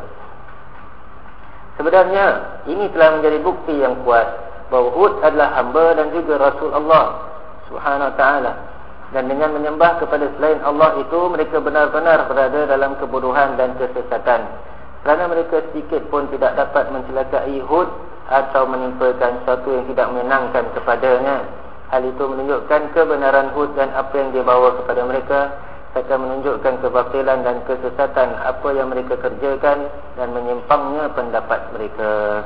Sebenarnya ini telah menjadi bukti yang kuat bahawa Hud adalah hamba dan juga Rasul Allah subhanahu wa taala. Dan dengan menyembah kepada selain Allah itu, mereka benar-benar berada dalam kebodohan dan kesesatan, kerana mereka sedikit pun tidak dapat mencelakai Hud atau menimpakan sesuatu yang tidak menyenangkan kepadanya. Hal itu menunjukkan kebenaran Hud dan apa yang dia bawa kepada mereka, serta menunjukkan kebatilan dan kesesatan apa yang mereka kerjakan dan menyimpangnya pendapat mereka.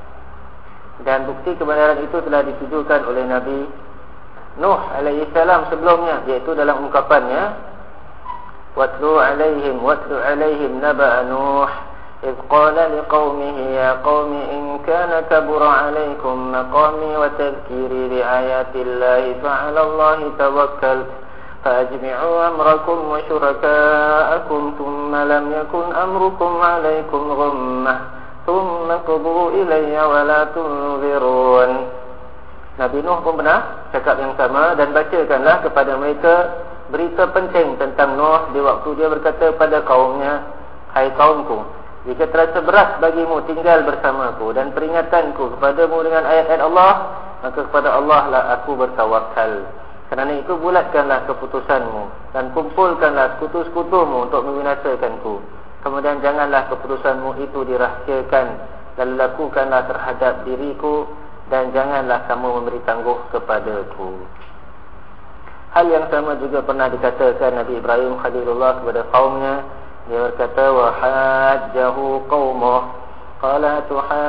Dan bukti kebenaran itu telah ditujukan oleh Nabi Nuh alaihi salam sebelumnya, iaitu dalam ungkapannya, watlu alaihim watlu alaihim naba'a Nuh إذ قال لقومه يا قوم إن كان كبر عليكم مقامي وتذكيري بآيات الله فعلى الله توكلت فأجمعوا أمركم وشركاءكم ثم لم يكن أمركم عليكم غمة ثم قضوا إلي ولا تنظرون. Nabi Nuh pun pernah cakap yang sama, dan bacakanlah kepada mereka berita penting tentang Nuh di waktu dia berkata pada kaumnya, hai kaumku, jika terasa berat bagimu tinggal bersamaku dan peringatanku kepadamu dengan ayat-ayat Allah, maka kepada Allah lah aku bertawakal. Kerana itu bulatkanlah keputusanmu dan kumpulkanlah sekutu-sekutumu untuk membinasakanku. Kemudian janganlah keputusanmu itu dirahsiakan, lalu lakukanlah terhadap diriku, dan janganlah kamu memberi tangguh kepadaku. Hal yang sama juga pernah dikatakan Nabi Ibrahim Khalilullah kepada kaumnya. Dia berkata, wa hajjahu qaumuh qala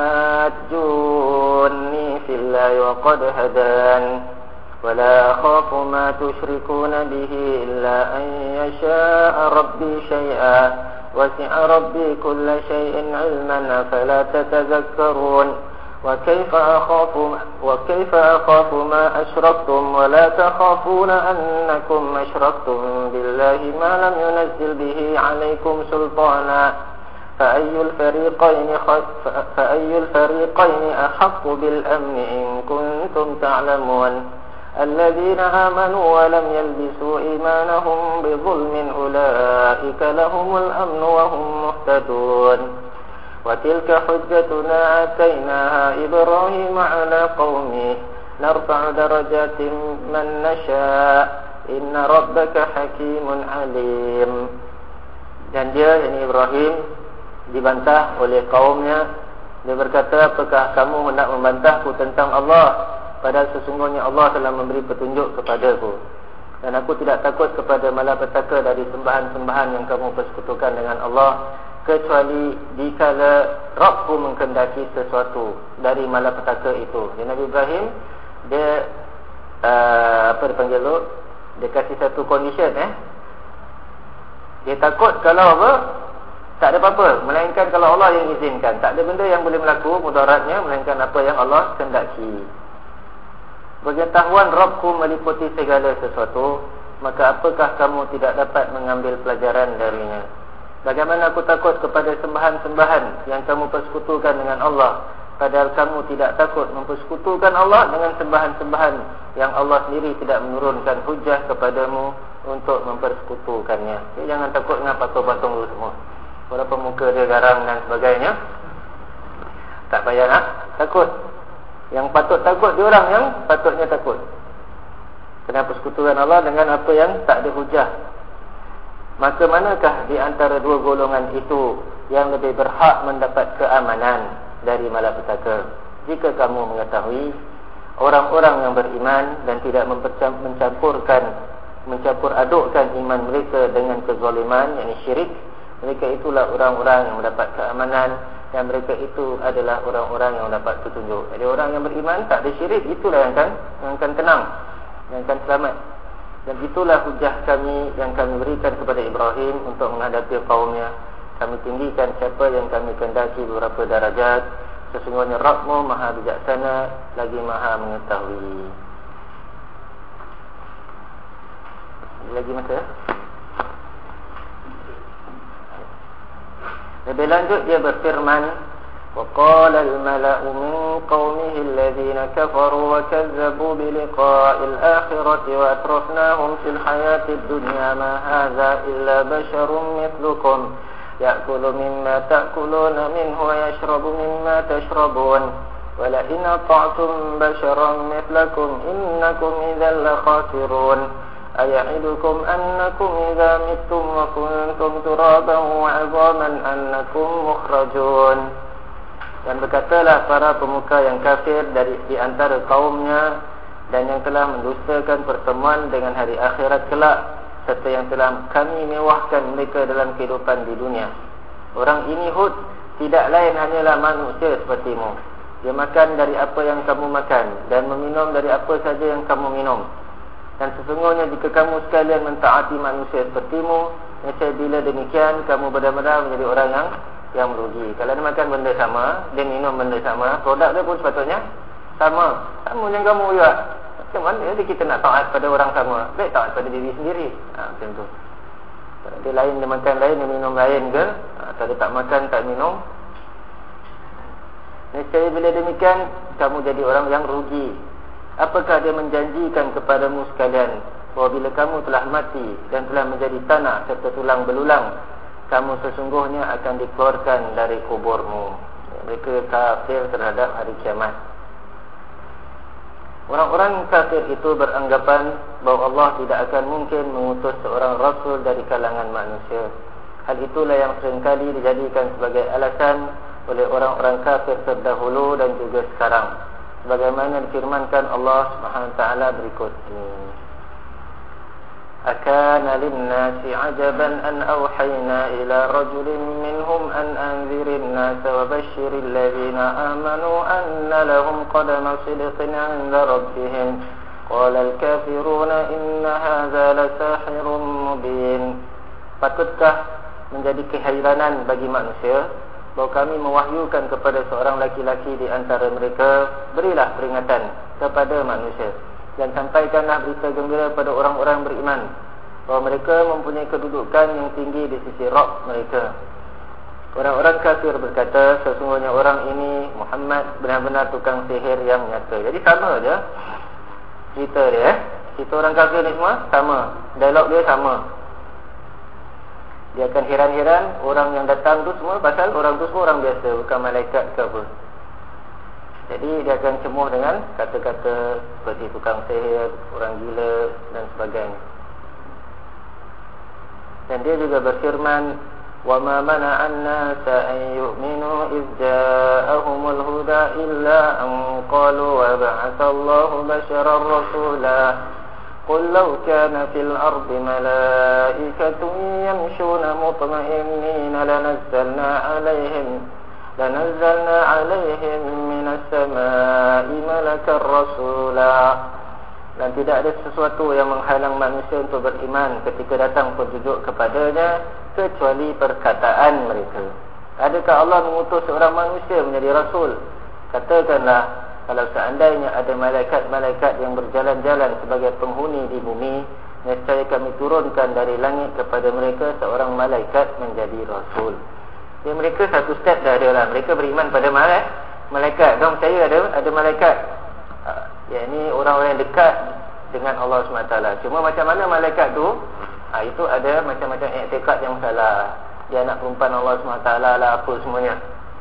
tuhajjunni fillahi wa qad hadan wa la akhafu ma tusyrikuna bihi illa an yasha'a rabbi syai'a wasi'a rabbi kulla syai'in 'ilman afala tatadhakkarun. وكيف أخاف وكيف أخاف ما أشركتم ولا تخافون أنكم أشركتم بالله ما لم ينزل به عليكم سلطانا فأي الفريقين فأي الفريقين أحق بالأمن إن كنتم تعلمون الذين آمنوا ولم يلبسوا إيمانهم بظلم أولئك أولئك لهم الأمن وهم مهتدون وتلك حجتنا آتيناها إبراهيم على قومه نرفع درجات من نشاء إن ربك حكيم عليم. Dan dia, yakni Ibrahim, dibantah oleh kaumnya. Dia berkata, apakah kamu hendak membantahku tentang Allah, padahal sesungguhnya Allah telah memberi petunjuk kepadaku, dan aku tidak takut kepada malapetaka dari sembahan-sembahan yang kamu persekutukan dengan Allah, kecuali dikala Rabbku menghendaki sesuatu dari malapetaka itu. Jadi Nabi Ibrahim, dia uh, apa dipanggil tu, dia kasih satu condition eh dia takut kalau apa, tak ada apa-apa, melainkan kalau Allah yang izinkan. Tak ada benda yang boleh berlaku mudaratnya melainkan apa yang Allah kehendaki. Pengetahuan Rabbku meliputi segala sesuatu, maka apakah kamu tidak dapat mengambil pelajaran darinya? Bagaimana aku takut kepada sembahan-sembahan yang kamu persekutukan dengan Allah, padahal kamu tidak takut mempersekutukan Allah dengan sembahan-sembahan yang Allah sendiri tidak menurunkan hujah kepadamu untuk mempersekutukannya. Jadi jangan takut dengan patung-patung itu semua. Walaupun muka dia garang dan sebagainya, tak payah nak takut. Yang patut takut dia orang yang patutnya takut. Kena persekutukan Allah dengan apa yang tak ada hujah. Maka manakah di antara dua golongan itu yang lebih berhak mendapat keamanan dari malapetaka? Jika kamu mengetahui orang-orang yang beriman dan tidak mencampurkan mencampur adukkan iman mereka dengan kezaliman, yakni syirik, mereka itulah orang-orang yang mendapat keamanan, dan mereka itu adalah orang-orang yang mendapat petunjuk. Jadi orang yang beriman tak ada syirik, itulah yang akan yang akan tenang, yang akan selamat. Dan itulah hujah kami yang kami berikan kepada Ibrahim untuk menghadapi kaumnya. Kami tinggikan siapa yang kami kehendaki beberapa darajat. Sesungguhnya Rabbmu maha bijaksana lagi maha mengetahui. Lagi masa. Lebih lanjut dia berfirman, wa qala al-mala'u min qaumihi alladhina kafaru wa kazzabu bi liqa'il akhirati wa atrafnahum fil hayatid dunya ma hadza illa basharun mithlukum ya'kulu mimma ta'kuluna minhu wa yashrabu mimma tashrabun wa la in ata'tum basharan mithlakum innakum idzal la khasirun. Aya'idukum annakum idza mittum wa kuntum turaban wa 'idhaman annakum mukhrajun. Dan berkatalah para pemuka yang kafir dari di antara kaumnya dan yang telah mendustakan pertemuan dengan hari akhirat kelak, serta yang telah kami mewahkan mereka dalam kehidupan di dunia. Orang ini Hud tidak lain hanyalah manusia sepertimu. Dia makan dari apa yang kamu makan dan meminum dari apa saja yang kamu minum. Dan sesungguhnya jika kamu sekalian mentaati manusia sepertimu, nescaya bila demikian kamu benar-benar menjadi orang yang yang merugi. Kalau dia makan benda sama, dia minum benda sama, produk dia pun sepatutnya sama. Sama macam kamu juga. Macam mana jadi kita nak taat pada orang sama? Baik taat pada diri sendiri. Ha, macam tu. Kalau dia lain, dia makan lain, dia minum lain ke? Ha, kalau dia tak makan, tak minum, nescaya bila demikian kamu jadi orang yang rugi. Apakah dia menjanjikan kepadamu sekalian bahawa bila kamu telah mati dan telah menjadi tanah serta tulang belulang, kamu sesungguhnya akan dikeluarkan dari kuburmu? Mereka kafir terhadap hari kiamat. Orang-orang kafir itu beranggapan bahawa Allah tidak akan mungkin mengutus seorang rasul dari kalangan manusia. Hal itulah yang seringkali dijadikan sebagai alasan oleh orang-orang kafir terdahulu dan juga sekarang, sebagaimana difirmankan Allah Subhanahu wa taala berikut ini. Akana lin-nasi 'ajaban an awhayna ila rajulin minhum an anzirin nasa wa basyiril ladzina amanu anna lahum qadama sidqin 'inda rabbihim qala al-kafiruna inna hadza lasahirun mubin. Patutkah menjadi kehairanan bagi manusia bahawa kami mewahyukan kepada seorang laki-laki di antara mereka, berilah peringatan kepada manusia dan sampaikanlah berita gembira kepada orang-orang beriman bahawa mereka mempunyai kedudukan yang tinggi di sisi Rabb mereka. Orang-orang kafir berkata, sesungguhnya orang ini Muhammad benar-benar tukang sihir yang nyata. Jadi sama je cerita dia, eh? Cerita orang kafir ni semua sama, dialog dia sama. Dia akan heran-heran orang yang datang tu semua pasal orang tu semua orang biasa, bukan malaikat ke apa. Jadi dia akan cemuh dengan kata-kata seperti tukang sihir, orang gila dan sebagainya. Dan dia juga berfirman, wa ma mana'an nasa an yu'minu idh ja'ahumul huda illa an qalu wa ba'athallahu basharan rasula. قل لو كان في الأرض ملائكة يمشون مطمئنين لنزلنا عليهم لنزلنا عليهم من السماء ملكا رسولا. Dan tidak ada sesuatu yang menghalang manusia untuk beriman ketika datang penduduk kepadanya kecuali perkataan mereka. Adakah Allah mengutus seorang manusia menjadi rasul? Katakanlah, kalau seandainya ada malaikat-malaikat yang berjalan-jalan sebagai penghuni di bumi, nescaya kami turunkan dari langit kepada mereka seorang malaikat menjadi rasul. Jadi mereka satu step dah ada lah. Mereka beriman pada malaikat. Kamu percaya ada ada malaikat? Ya, ini orang-orang yang dekat dengan Allah subhanahu wa taala. Cuma macam mana malaikat tu? Ha, itu ada macam-macam i'tikad yang salah. Dia anak perempuan Allah subhanahu wa taala lah, apa semuanya.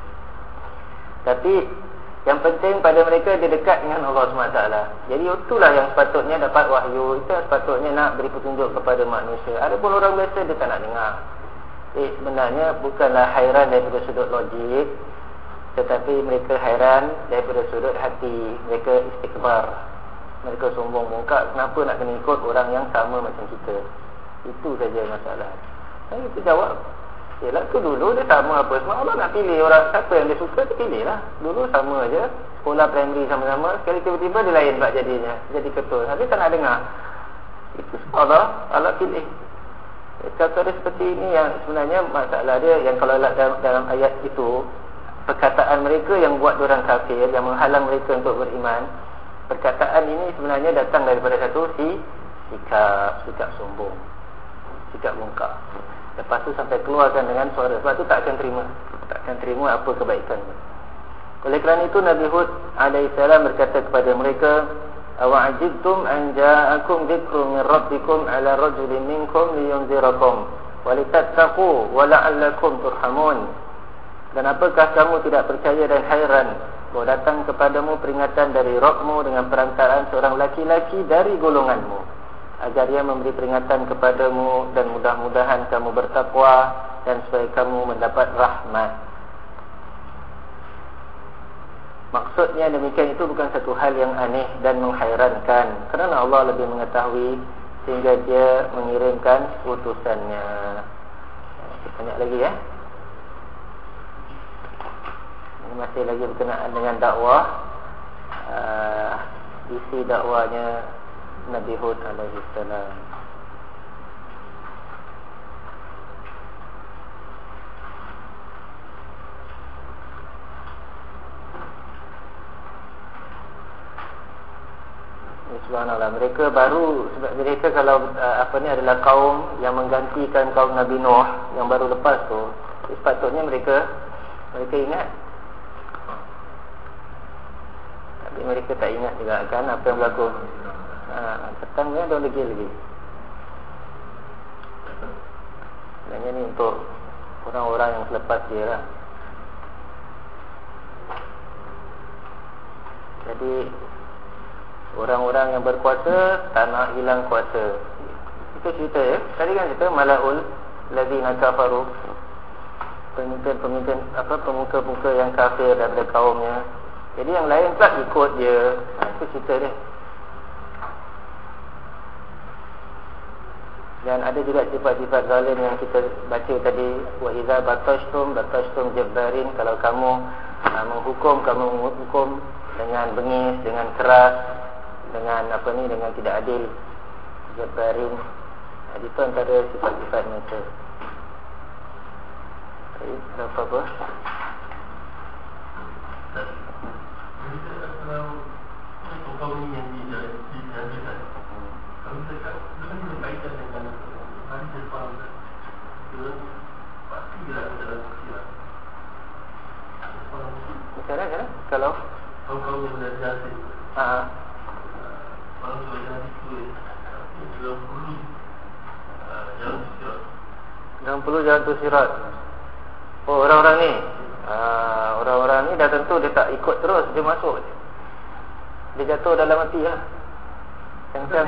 Tapi yang penting pada mereka dia dekat dengan Allah subhanahu wa taala. Jadi itulah yang sepatutnya dapat wahyu. Itu yang sepatutnya nak beri petunjuk kepada manusia. Adapun orang biasa dia tak nak dengar. Eh, sebenarnya bukanlah hairan daripada sudut logik, tetapi mereka hairan daripada sudut hati. Mereka istikbar, mereka sombong bongkak. Kenapa nak kena ikut orang yang sama macam kita? Itu saja masalah. Saya kita jawab, yelah tu dulu dia sama apa semua. Allah nak pilih orang, siapa yang dia suka dia pilih lah. Dulu sama aja, sekolah primary sama-sama. Sekali tiba-tiba dia lain pula jadinya, jadi ketua. Tapi tak nak dengar. Itu Allah, Allah pilih. Kata dia seperti ini yang sebenarnya masalah dia, yang kalau dalam, dalam ayat itu, perkataan mereka yang buat orang kafir, yang menghalang mereka untuk beriman, perkataan ini sebenarnya datang daripada satu si sikap, sikap sombong, sikap bongkak. Lepas tu sampai keluarkan dengan suara. Sebab tu tak akan terima, tak akan terima apa kebaikan. Oleh kerana itu Nabi Hud alaihissalam berkata kepada mereka, awa'ajibtum an ja'akum dhikrun min rabbikum ala rajulin minkum liyunzirakum walitattaqu wa la'allakum turhamun. Dan apakah kamu tidak percaya dan hairan bahawa datang kepadamu peringatan dari Rabbmu dengan perantaraan seorang laki-laki dari golonganmu, agar ia memberi peringatan kepadamu dan mudah-mudahan kamu bertakwa dan supaya kamu mendapat rahmat. Maksudnya demikian itu bukan satu hal yang aneh dan menghairankan, kerana Allah lebih mengetahui sehingga dia mengirimkan utusannya. Banyak lagi ya. Ini masih lagi berkenaan dengan dakwah. uh, Isi dakwahnya Nabi Hud alaihi salam. Subhanallah, mereka baru, sebab mereka kalau uh, apa ni adalah kaum yang menggantikan kaum Nabi Nuh yang baru lepas tu. Sepatutnya mereka mereka ingat. Tapi mereka tak ingat juga kan apa yang berlaku. Ha, petangnya ada lagi lagi. Sebenarnya ni untuk orang-orang yang selepas dia lah. Jadi orang-orang yang berkuasa tak nak hilang kuasa. Itu cerita ya. Tadi kan cerita Malaul Ladzina kafaru, pemimpin-pemimpin apa pemuka-pemuka yang kafir daripada kaumnya. Jadi yang lain pula ikut dia. Ha, itu cerita dia. Dan ada juga sifat-sifat zalim yang kita baca tadi, wa idza batashtum batashtum jabbarin. Kalau kamu ha, menghukum, kamu menghukum dengan bengis, dengan keras, dengan apa ni, dengan tidak adil, jabbarin. Jadi itu antara sifat-sifat mereka. Baik, apa apa? Kalau kau ni yang dijalankan, kami cakap dengan berkaitan dengan hari depan, pasti tidak ada dalam kira. Macam mana? Kalau kau kau yang belajar ni, ah, kalau belajar itu, dalam perlu jalan sosial. enam puluh jatuh sirat. Oh, orang-orang ni uh, orang-orang ni dah tentu dia tak ikut terus, dia masuk, dia jatuh dalam hati lah. Kencang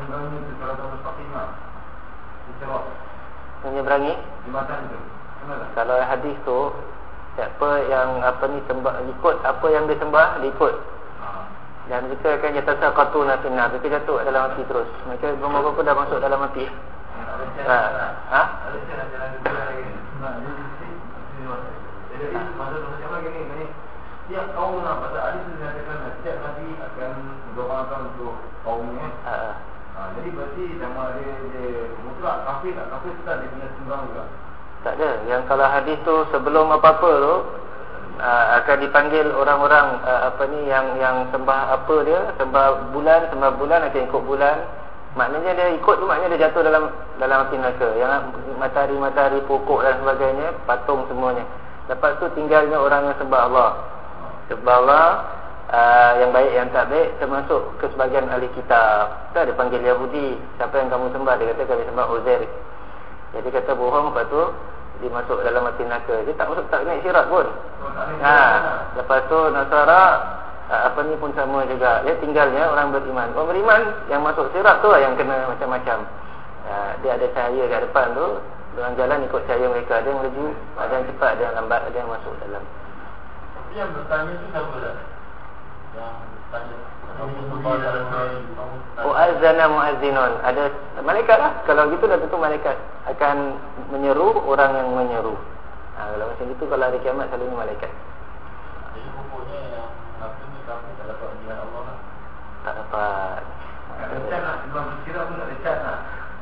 menyeberangi kalau hadis tu, siapa yang apa ni sembah, ikut apa yang dia sembah, dia ikut. Dan mereka akan jatuh sakatuna finnar, mereka jatuh dalam hati terus. Mereka belum apa-apa dah masuk dalam hati. Ha? Ha? Jadi maksud siapa gini, ni tiap kaum lah, pada hadis itu dikatakan setiap nabi akan mendoakan untuk kaumnya. Ha. Ha, jadi berarti nama dia, dia mutlak kafir tak? Kafir tetap dia kena sembang juga? Tak ada. Yang kalau hadis tu sebelum apa-apa tu uh, akan dipanggil orang-orang uh, apa ni yang yang sembah apa dia, sembah bulan, sembah bulan akan ikut bulan. Maknanya dia ikut tu maknanya dia jatuh dalam dalam api neraka. Yang matahari-matahari, pokok dan sebagainya, patung semuanya. Lepas tu tinggalnya orang yang sembah Allah. Sembah Allah uh, yang baik yang tak baik, termasuk ke sebagian ahli kitab. Kita ada panggil Yahudi, siapa yang kamu sembah? Dia kata kami sembah Uzair. Jadi kata bohong, lepas tu dia masuk dalam api neraka. Dia tak masuk, tak naik sirat pun. Ha, lepas tu Nasara uh, apa ni pun sama juga. Dia tinggalnya orang beriman. Orang beriman yang masuk sirat tu lah yang kena macam-macam. Uh, dia ada cahaya kat depan tu, dengan jalan ikut cahaya mereka. Ada yang laju, ada yang cepat, ada yang lambat, ada yang masuk dalam. Tapi yang bertanya tu siapa dah? Yang bertanya Oh, azana muazzinun. Ada malaikat lah. Kalau gitu dah tentu malaikat akan menyeru orang yang menyeru. Ha, kalau macam itu, kalau hari kiamat selalunya malaikat. Jadi pokoknya yang apa ni, kami tak dapat melihat Allah lah. Tak dapat. Tak lecat lah, Imam Berkira pun tak lecat lah.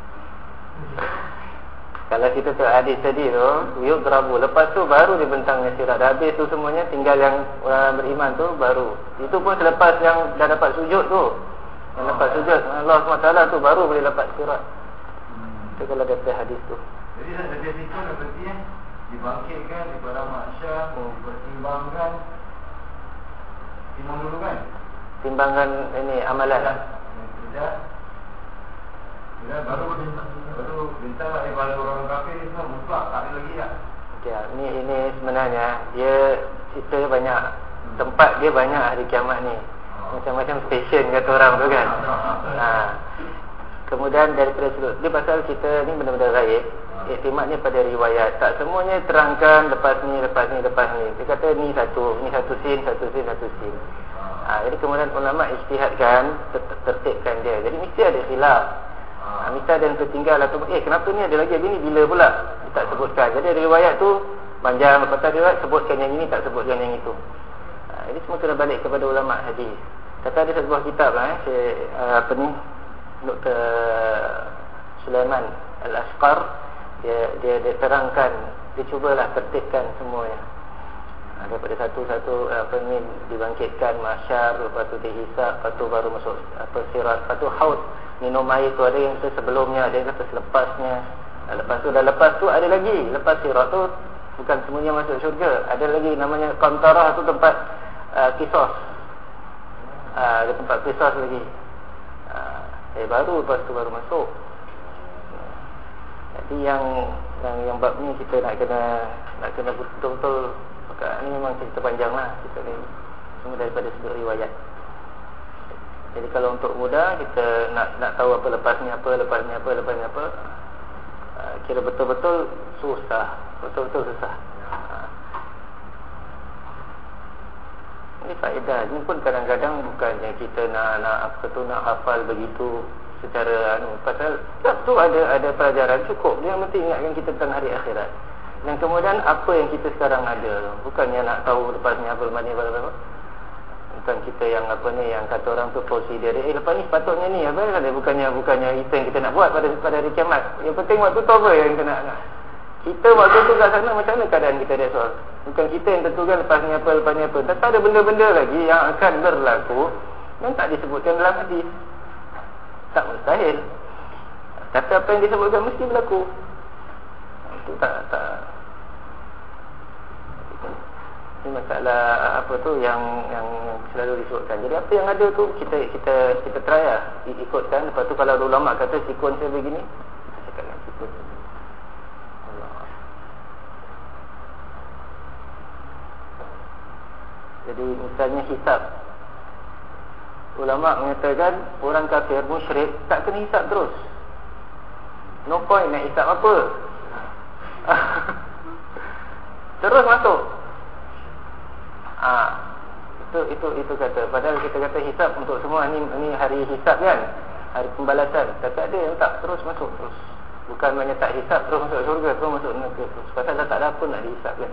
Kalau kita tu hadis tadi tu, yuk terabu. Lepas tu baru dibentangnya sirat. Dah habis tu semuanya, tinggal yang orang beriman tu baru. Itu pun selepas yang dah dapat sujud tu. Yang dapat sujud Allah subhanahu wa taala tu baru boleh dapat sirat. Hmm. Itu kalau daripada hadis tu. Jadi dari situ dah berarti eh, dibangkitkan daripada mahsyar, hmm. dipertimbangkan. Timbang dulu kan? Timbangan ini amalan. Tidak. Ya, baru baru bintang lah daripada orang kafir ni semua mutlak, tak ada lagi lah. Okay, ini, ini sebenarnya dia cerita banyak, tempat dia banyak hari kiamat ni. Macam-macam stesen kata orang tu kan. Ha. Kemudian daripada sudut dia pasal kita ni benda-benda gaib, iktimadnya pada riwayat. Tak semuanya terangkan lepas ni, lepas ni, lepas ni. Dia kata ni satu, ni satu scene, satu scene, satu scene. Ha, jadi kemudian ulama ijtihadkan, tertibkan dia. Jadi mesti ada khilaf. Ha, misal dia tertinggal atau eh kenapa ni ada lagi begini, bila pula dia tak sebutkan. Jadi ada riwayat tu panjang, lepas tu riwayat sebutkan yang ini, tak sebutkan yang itu. Ha, jadi semua kena balik kepada ulama hadis. Kata ada sebuah kitab lah, eh, saya, uh, apa ni, Doktor Sulaiman Al-Ashqar, dia, dia dia terangkan, dia cubalah tertibkan semuanya. Ha, daripada satu-satu apa ni dibangkitkan mahsyar, lepas tu dihisab, lepas tu baru masuk apa sirat, lepas tu haud, minum air tu ada yang kata sebelumnya, ada yang kata selepasnya. Ha, lepas tu dah lepas tu ada lagi, lepas sirat tu bukan semuanya masuk syurga, ada lagi namanya qantarah, tu tempat uh, kisos. Ha, ada tempat kisos lagi. Ha, eh baru lepas tu baru masuk. Jadi yang yang yang bab ni kita nak kena nak kena betul-betul. Maka ni memang cerita panjang lah kita ni. Semua daripada sudut riwayat. Jadi kalau untuk mudah kita nak nak tahu apa lepas ni apa, lepas ni apa, lepas ni apa, uh, kira betul-betul susah, betul-betul susah. Uh. Ini faedah. Ini pun kadang-kadang bukannya kita nak nak apa tu nak hafal begitu secara anu, pasal tak tu ada ada pelajaran cukup. Dia mesti ingatkan kita tentang hari akhirat. Dan kemudian apa yang kita sekarang ada, bukannya nak tahu lepas ni apa, lepas ni apa, apa. Bukan kita yang apa ni, yang kata orang tu prosedur, eh lepas ni sepatutnya ni apa kata, bukannya bukannya itu yang kita nak buat pada pada hari kiamat. Yang penting waktu tu apa yang kita nak, nak. Kita waktu tu kat sana macam mana keadaan kita, that's all. Bukan kita yang tentukan lepas ni apa, lepas ni apa. Tak ada benda-benda lagi yang akan berlaku yang tak disebutkan dalam hadis. Tak mustahil. Tapi apa yang disebutkan mesti berlaku. Itu tak tak. Ini masalah apa tu yang yang selalu disebutkan. Jadi apa yang ada tu kita kita kita try lah ikutkan. Lepas tu kalau ulama kata sekuens dia begini, kita cakapkan sekuens. Allah. Jadi misalnya hisab, ulama mengatakan orang kafir musyrik tak kena hisab terus. No point nak hisab apa. Terus masuk. Ah, itu itu itu kata. Padahal kita kata hisab untuk semua ni ni hari hisab kan, hari pembalasan. Tapi ada yang tak terus masuk terus. Bukan maknanya tak hisab terus masuk syurga, terus masuk neraka terus. Pasal dah tak ada apa nak dihisab kan.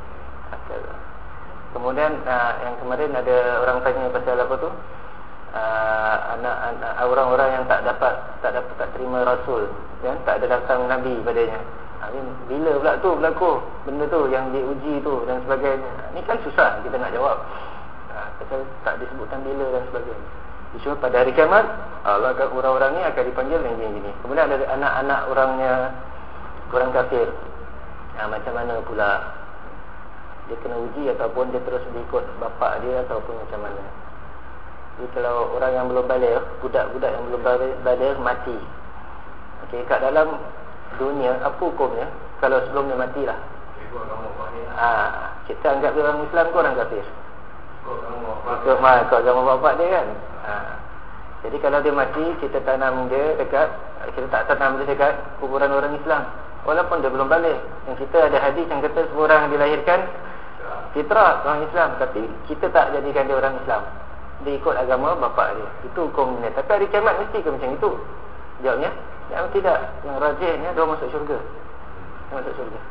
Kemudian uh, yang kemarin ada orang tanya pasal apa tu? Uh, anak-anak orang-orang yang tak dapat tak dapat tak terima rasul, kan, tak ada datang nabi padanya. Ha, bila pula tu berlaku benda tu yang diuji tu dan sebagainya. Ni kan susah kita nak jawab. Ha, pasal tak disebutkan bila dan sebagainya. Cuma pada hari kiamat Allah akan, orang-orang ni akan dipanggil dengan gini-gini. Kemudian ada anak-anak orangnya orang kafir. Ha, macam mana pula dia kena uji ataupun dia terus ikut bapak dia ataupun macam mana. Jadi kalau orang yang belum balik, budak-budak yang belum balik mati, okey, kat dalam dunia apa hukumnya kalau sebelum dia matilah? Ah, kita anggap dia orang Islam ke orang kafir? Ikut mak ikut agama bapak dia kan. Ha. Jadi kalau dia mati, kita tanam dia dekat, kita tak tanam dia dekat kuburan orang Islam, walaupun dia belum balik. Yang kita ada hadis yang kata semua orang dilahirkan fitrah orang Islam, tapi kita tak jadikan dia orang Islam, dia ikut agama bapak dia. Itu hukumnya. Tapi hari kiamat mesti ke macam itu? Jawabnya yang tidak. Yang rajihnya dia masuk syurga. Dia masuk syurga.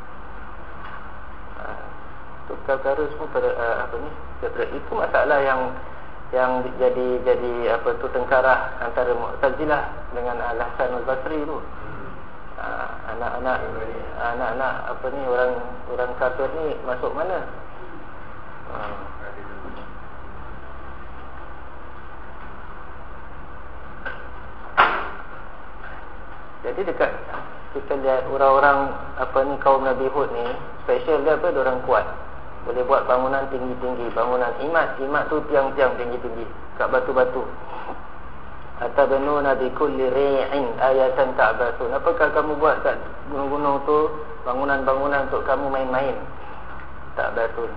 Ha. Itu perkara semua pada uh, apa ni? Itu masalah yang yang jadi jadi apa tu tengkarah antara Mu'tazilah dengan Al-Hasan Al-Basri tu. Ha, anak-anak anak-anak apa ni orang orang kafir ni masuk mana? Ha. Jadi dekat kita lihat orang-orang apa ni kaum Nabi Hud ni, special dia apa? Dia orang kuat. Boleh buat bangunan tinggi-tinggi, bangunan imat, imat tu tiang-tiang tinggi-tinggi kat batu-batu. Atabanuna bi kulli ri'in ayatan ta'basun. Apakah kamu buat kat gunung-gunung tu bangunan-bangunan untuk kamu main-main? Ta'basun.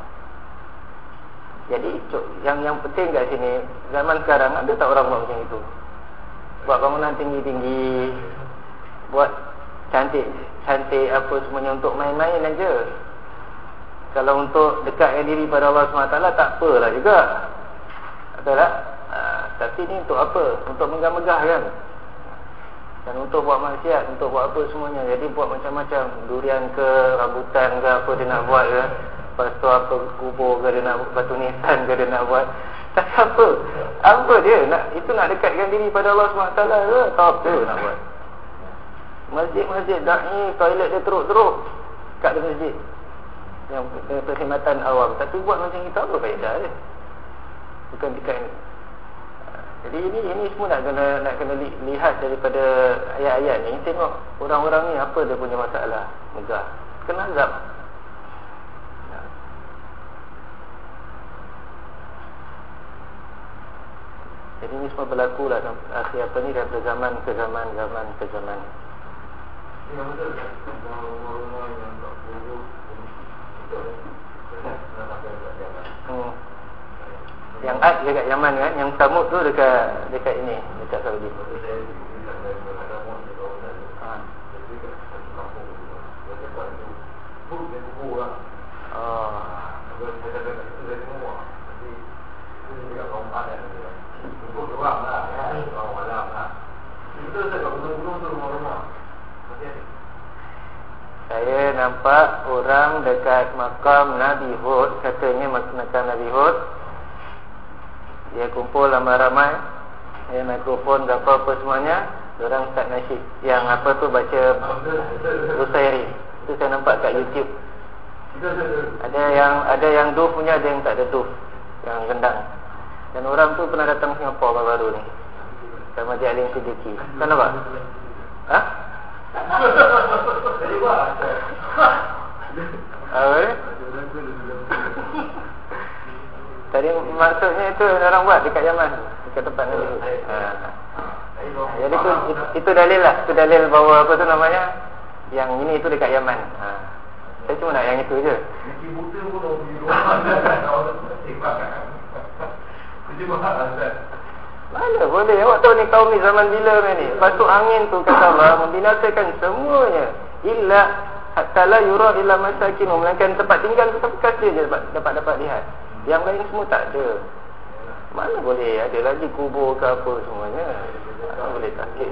Jadi yang yang penting kat sini, zaman sekarang ada tak orang buat macam itu? Buat bangunan tinggi-tinggi, buat cantik-cantik apa semuanya untuk main-main aja. Kalau untuk dekatkan diri pada Allah subhanahu wa taala tak apalah juga. Betul tak? Ha, tapi ni untuk apa? Untuk megah-megah kan? Dan untuk buat maksiat, untuk buat apa semuanya. Jadi buat macam-macam, durian ke, rambutan ke, apa dia nak buat ke. Lepas tu apa, kubur ke dia nak buat, batu nisan ke dia nak buat. Tak apa. Apa dia? Nak, itu nak dekatkan diri pada Allah subhanahu wa taala ke? Tak apa nak buat. Masjid-masjid da'i, toilet dia teruk-teruk kat dalam masjid. Yang perkhidmatan awam. Tapi buat macam itu apa faedah dia? Bukan dekat ini. Jadi ini ini semua nak kena nak kena lihat daripada ayat-ayat ni. Tengok orang-orang ni apa dia punya masalah. Megah. Kena azab. Jadi ini semua berlaku lah akhir apa ni daripada zaman ke zaman, zaman ke zaman. Yang betul kan? Rumah-rumah yang tak buruk. Hmm. Yang Ad dekat Yaman kan, yang Samud tu dekat dekat ini, dekat Saudi. Ha. Oh. Saya nampak orang dekat makam Nabi Hud, katanya makam Nabi Hud. Dia kumpul ramai-ramai, dia mikrofon apa-apa semuanya, diorang start nasyid. Yang apa tu baca Busairi. Itu saya nampak kat YouTube. Ada yang ada yang duf punya, ada yang tak ada duf, yang gendang. Dan orang tu pernah datang Singapura baru-baru ni, sama Haji Alim Siddiqui. Kan nampak? Ha? Jadi buat apa? Tadi maksudnya itu orang buat dekat Yaman, dekat tempat ni. Ha. Jadi itu, itu itu dalil lah, itu dalil bahawa apa tu namanya, yang ini itu dekat Yaman. Ha. Saya cuma nak yang itu je. Mesti buta pun orang pergi rumah. Orang sifat kan. Itu mahal Ustaz. Mana boleh. Awak tahu ni kaum ni zaman bila ni. Lepas tu angin tu kata Allah membinasakan semuanya. Illa hatta la yura illa masakin. Melainkan tempat tinggal kita bekas je dapat, dapat dapat lihat. Yang lain semua tak ada. Mana boleh ada lagi kubur ke apa semuanya. Mana boleh takut.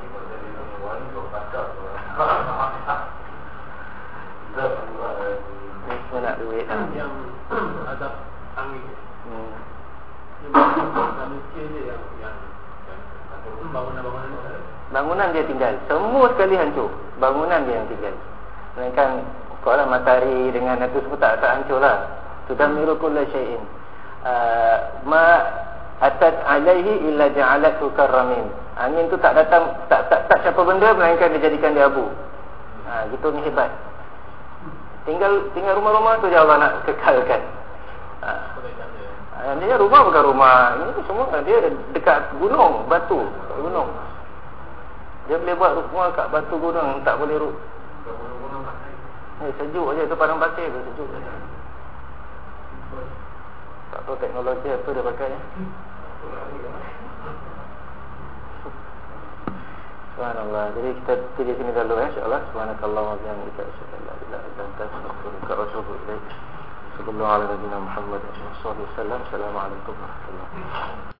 Ni semua nak duit lah. Yang azab angin. Hmm. Manusia je yang yang bangunan-bangunan Bangunan dia tinggal. Semua sekali hancur. Bangunan dia yang tinggal. Melainkan kalau matahari dengan itu semua tak, tak hancur lah. Tudammiru kulla syai'in. Uh, ma atat alaihi illa ja'alathu karramin. Angin tu tak datang, tak tak tak siapa benda melainkan dia jadikan dia abu. Ha, gitu ni hebat. Tinggal tinggal rumah-rumah tu je Allah nak kekalkan. Ha. Dia rumah bukan rumah. Ini semua dia dekat gunung, batu, gunung. Dia boleh buat rumah kat batu gunung, tak boleh ru. Ni sejuk aje tu, padang pasir tu sejuk saja. Tak tahu teknologi apa dia pakai ya. Subhanallah. Jadi kita di sini dulu ya, insya-Allah. Subhanakallah wa bihamdika asyhadu an la ilaha illa anta astaghfiruka wa atubu ilaik. Sallallahu alaihi wa sallam Muhammad sallallahu alaihi wasallam. Assalamualaikum warahmatullahi wabarakatuh.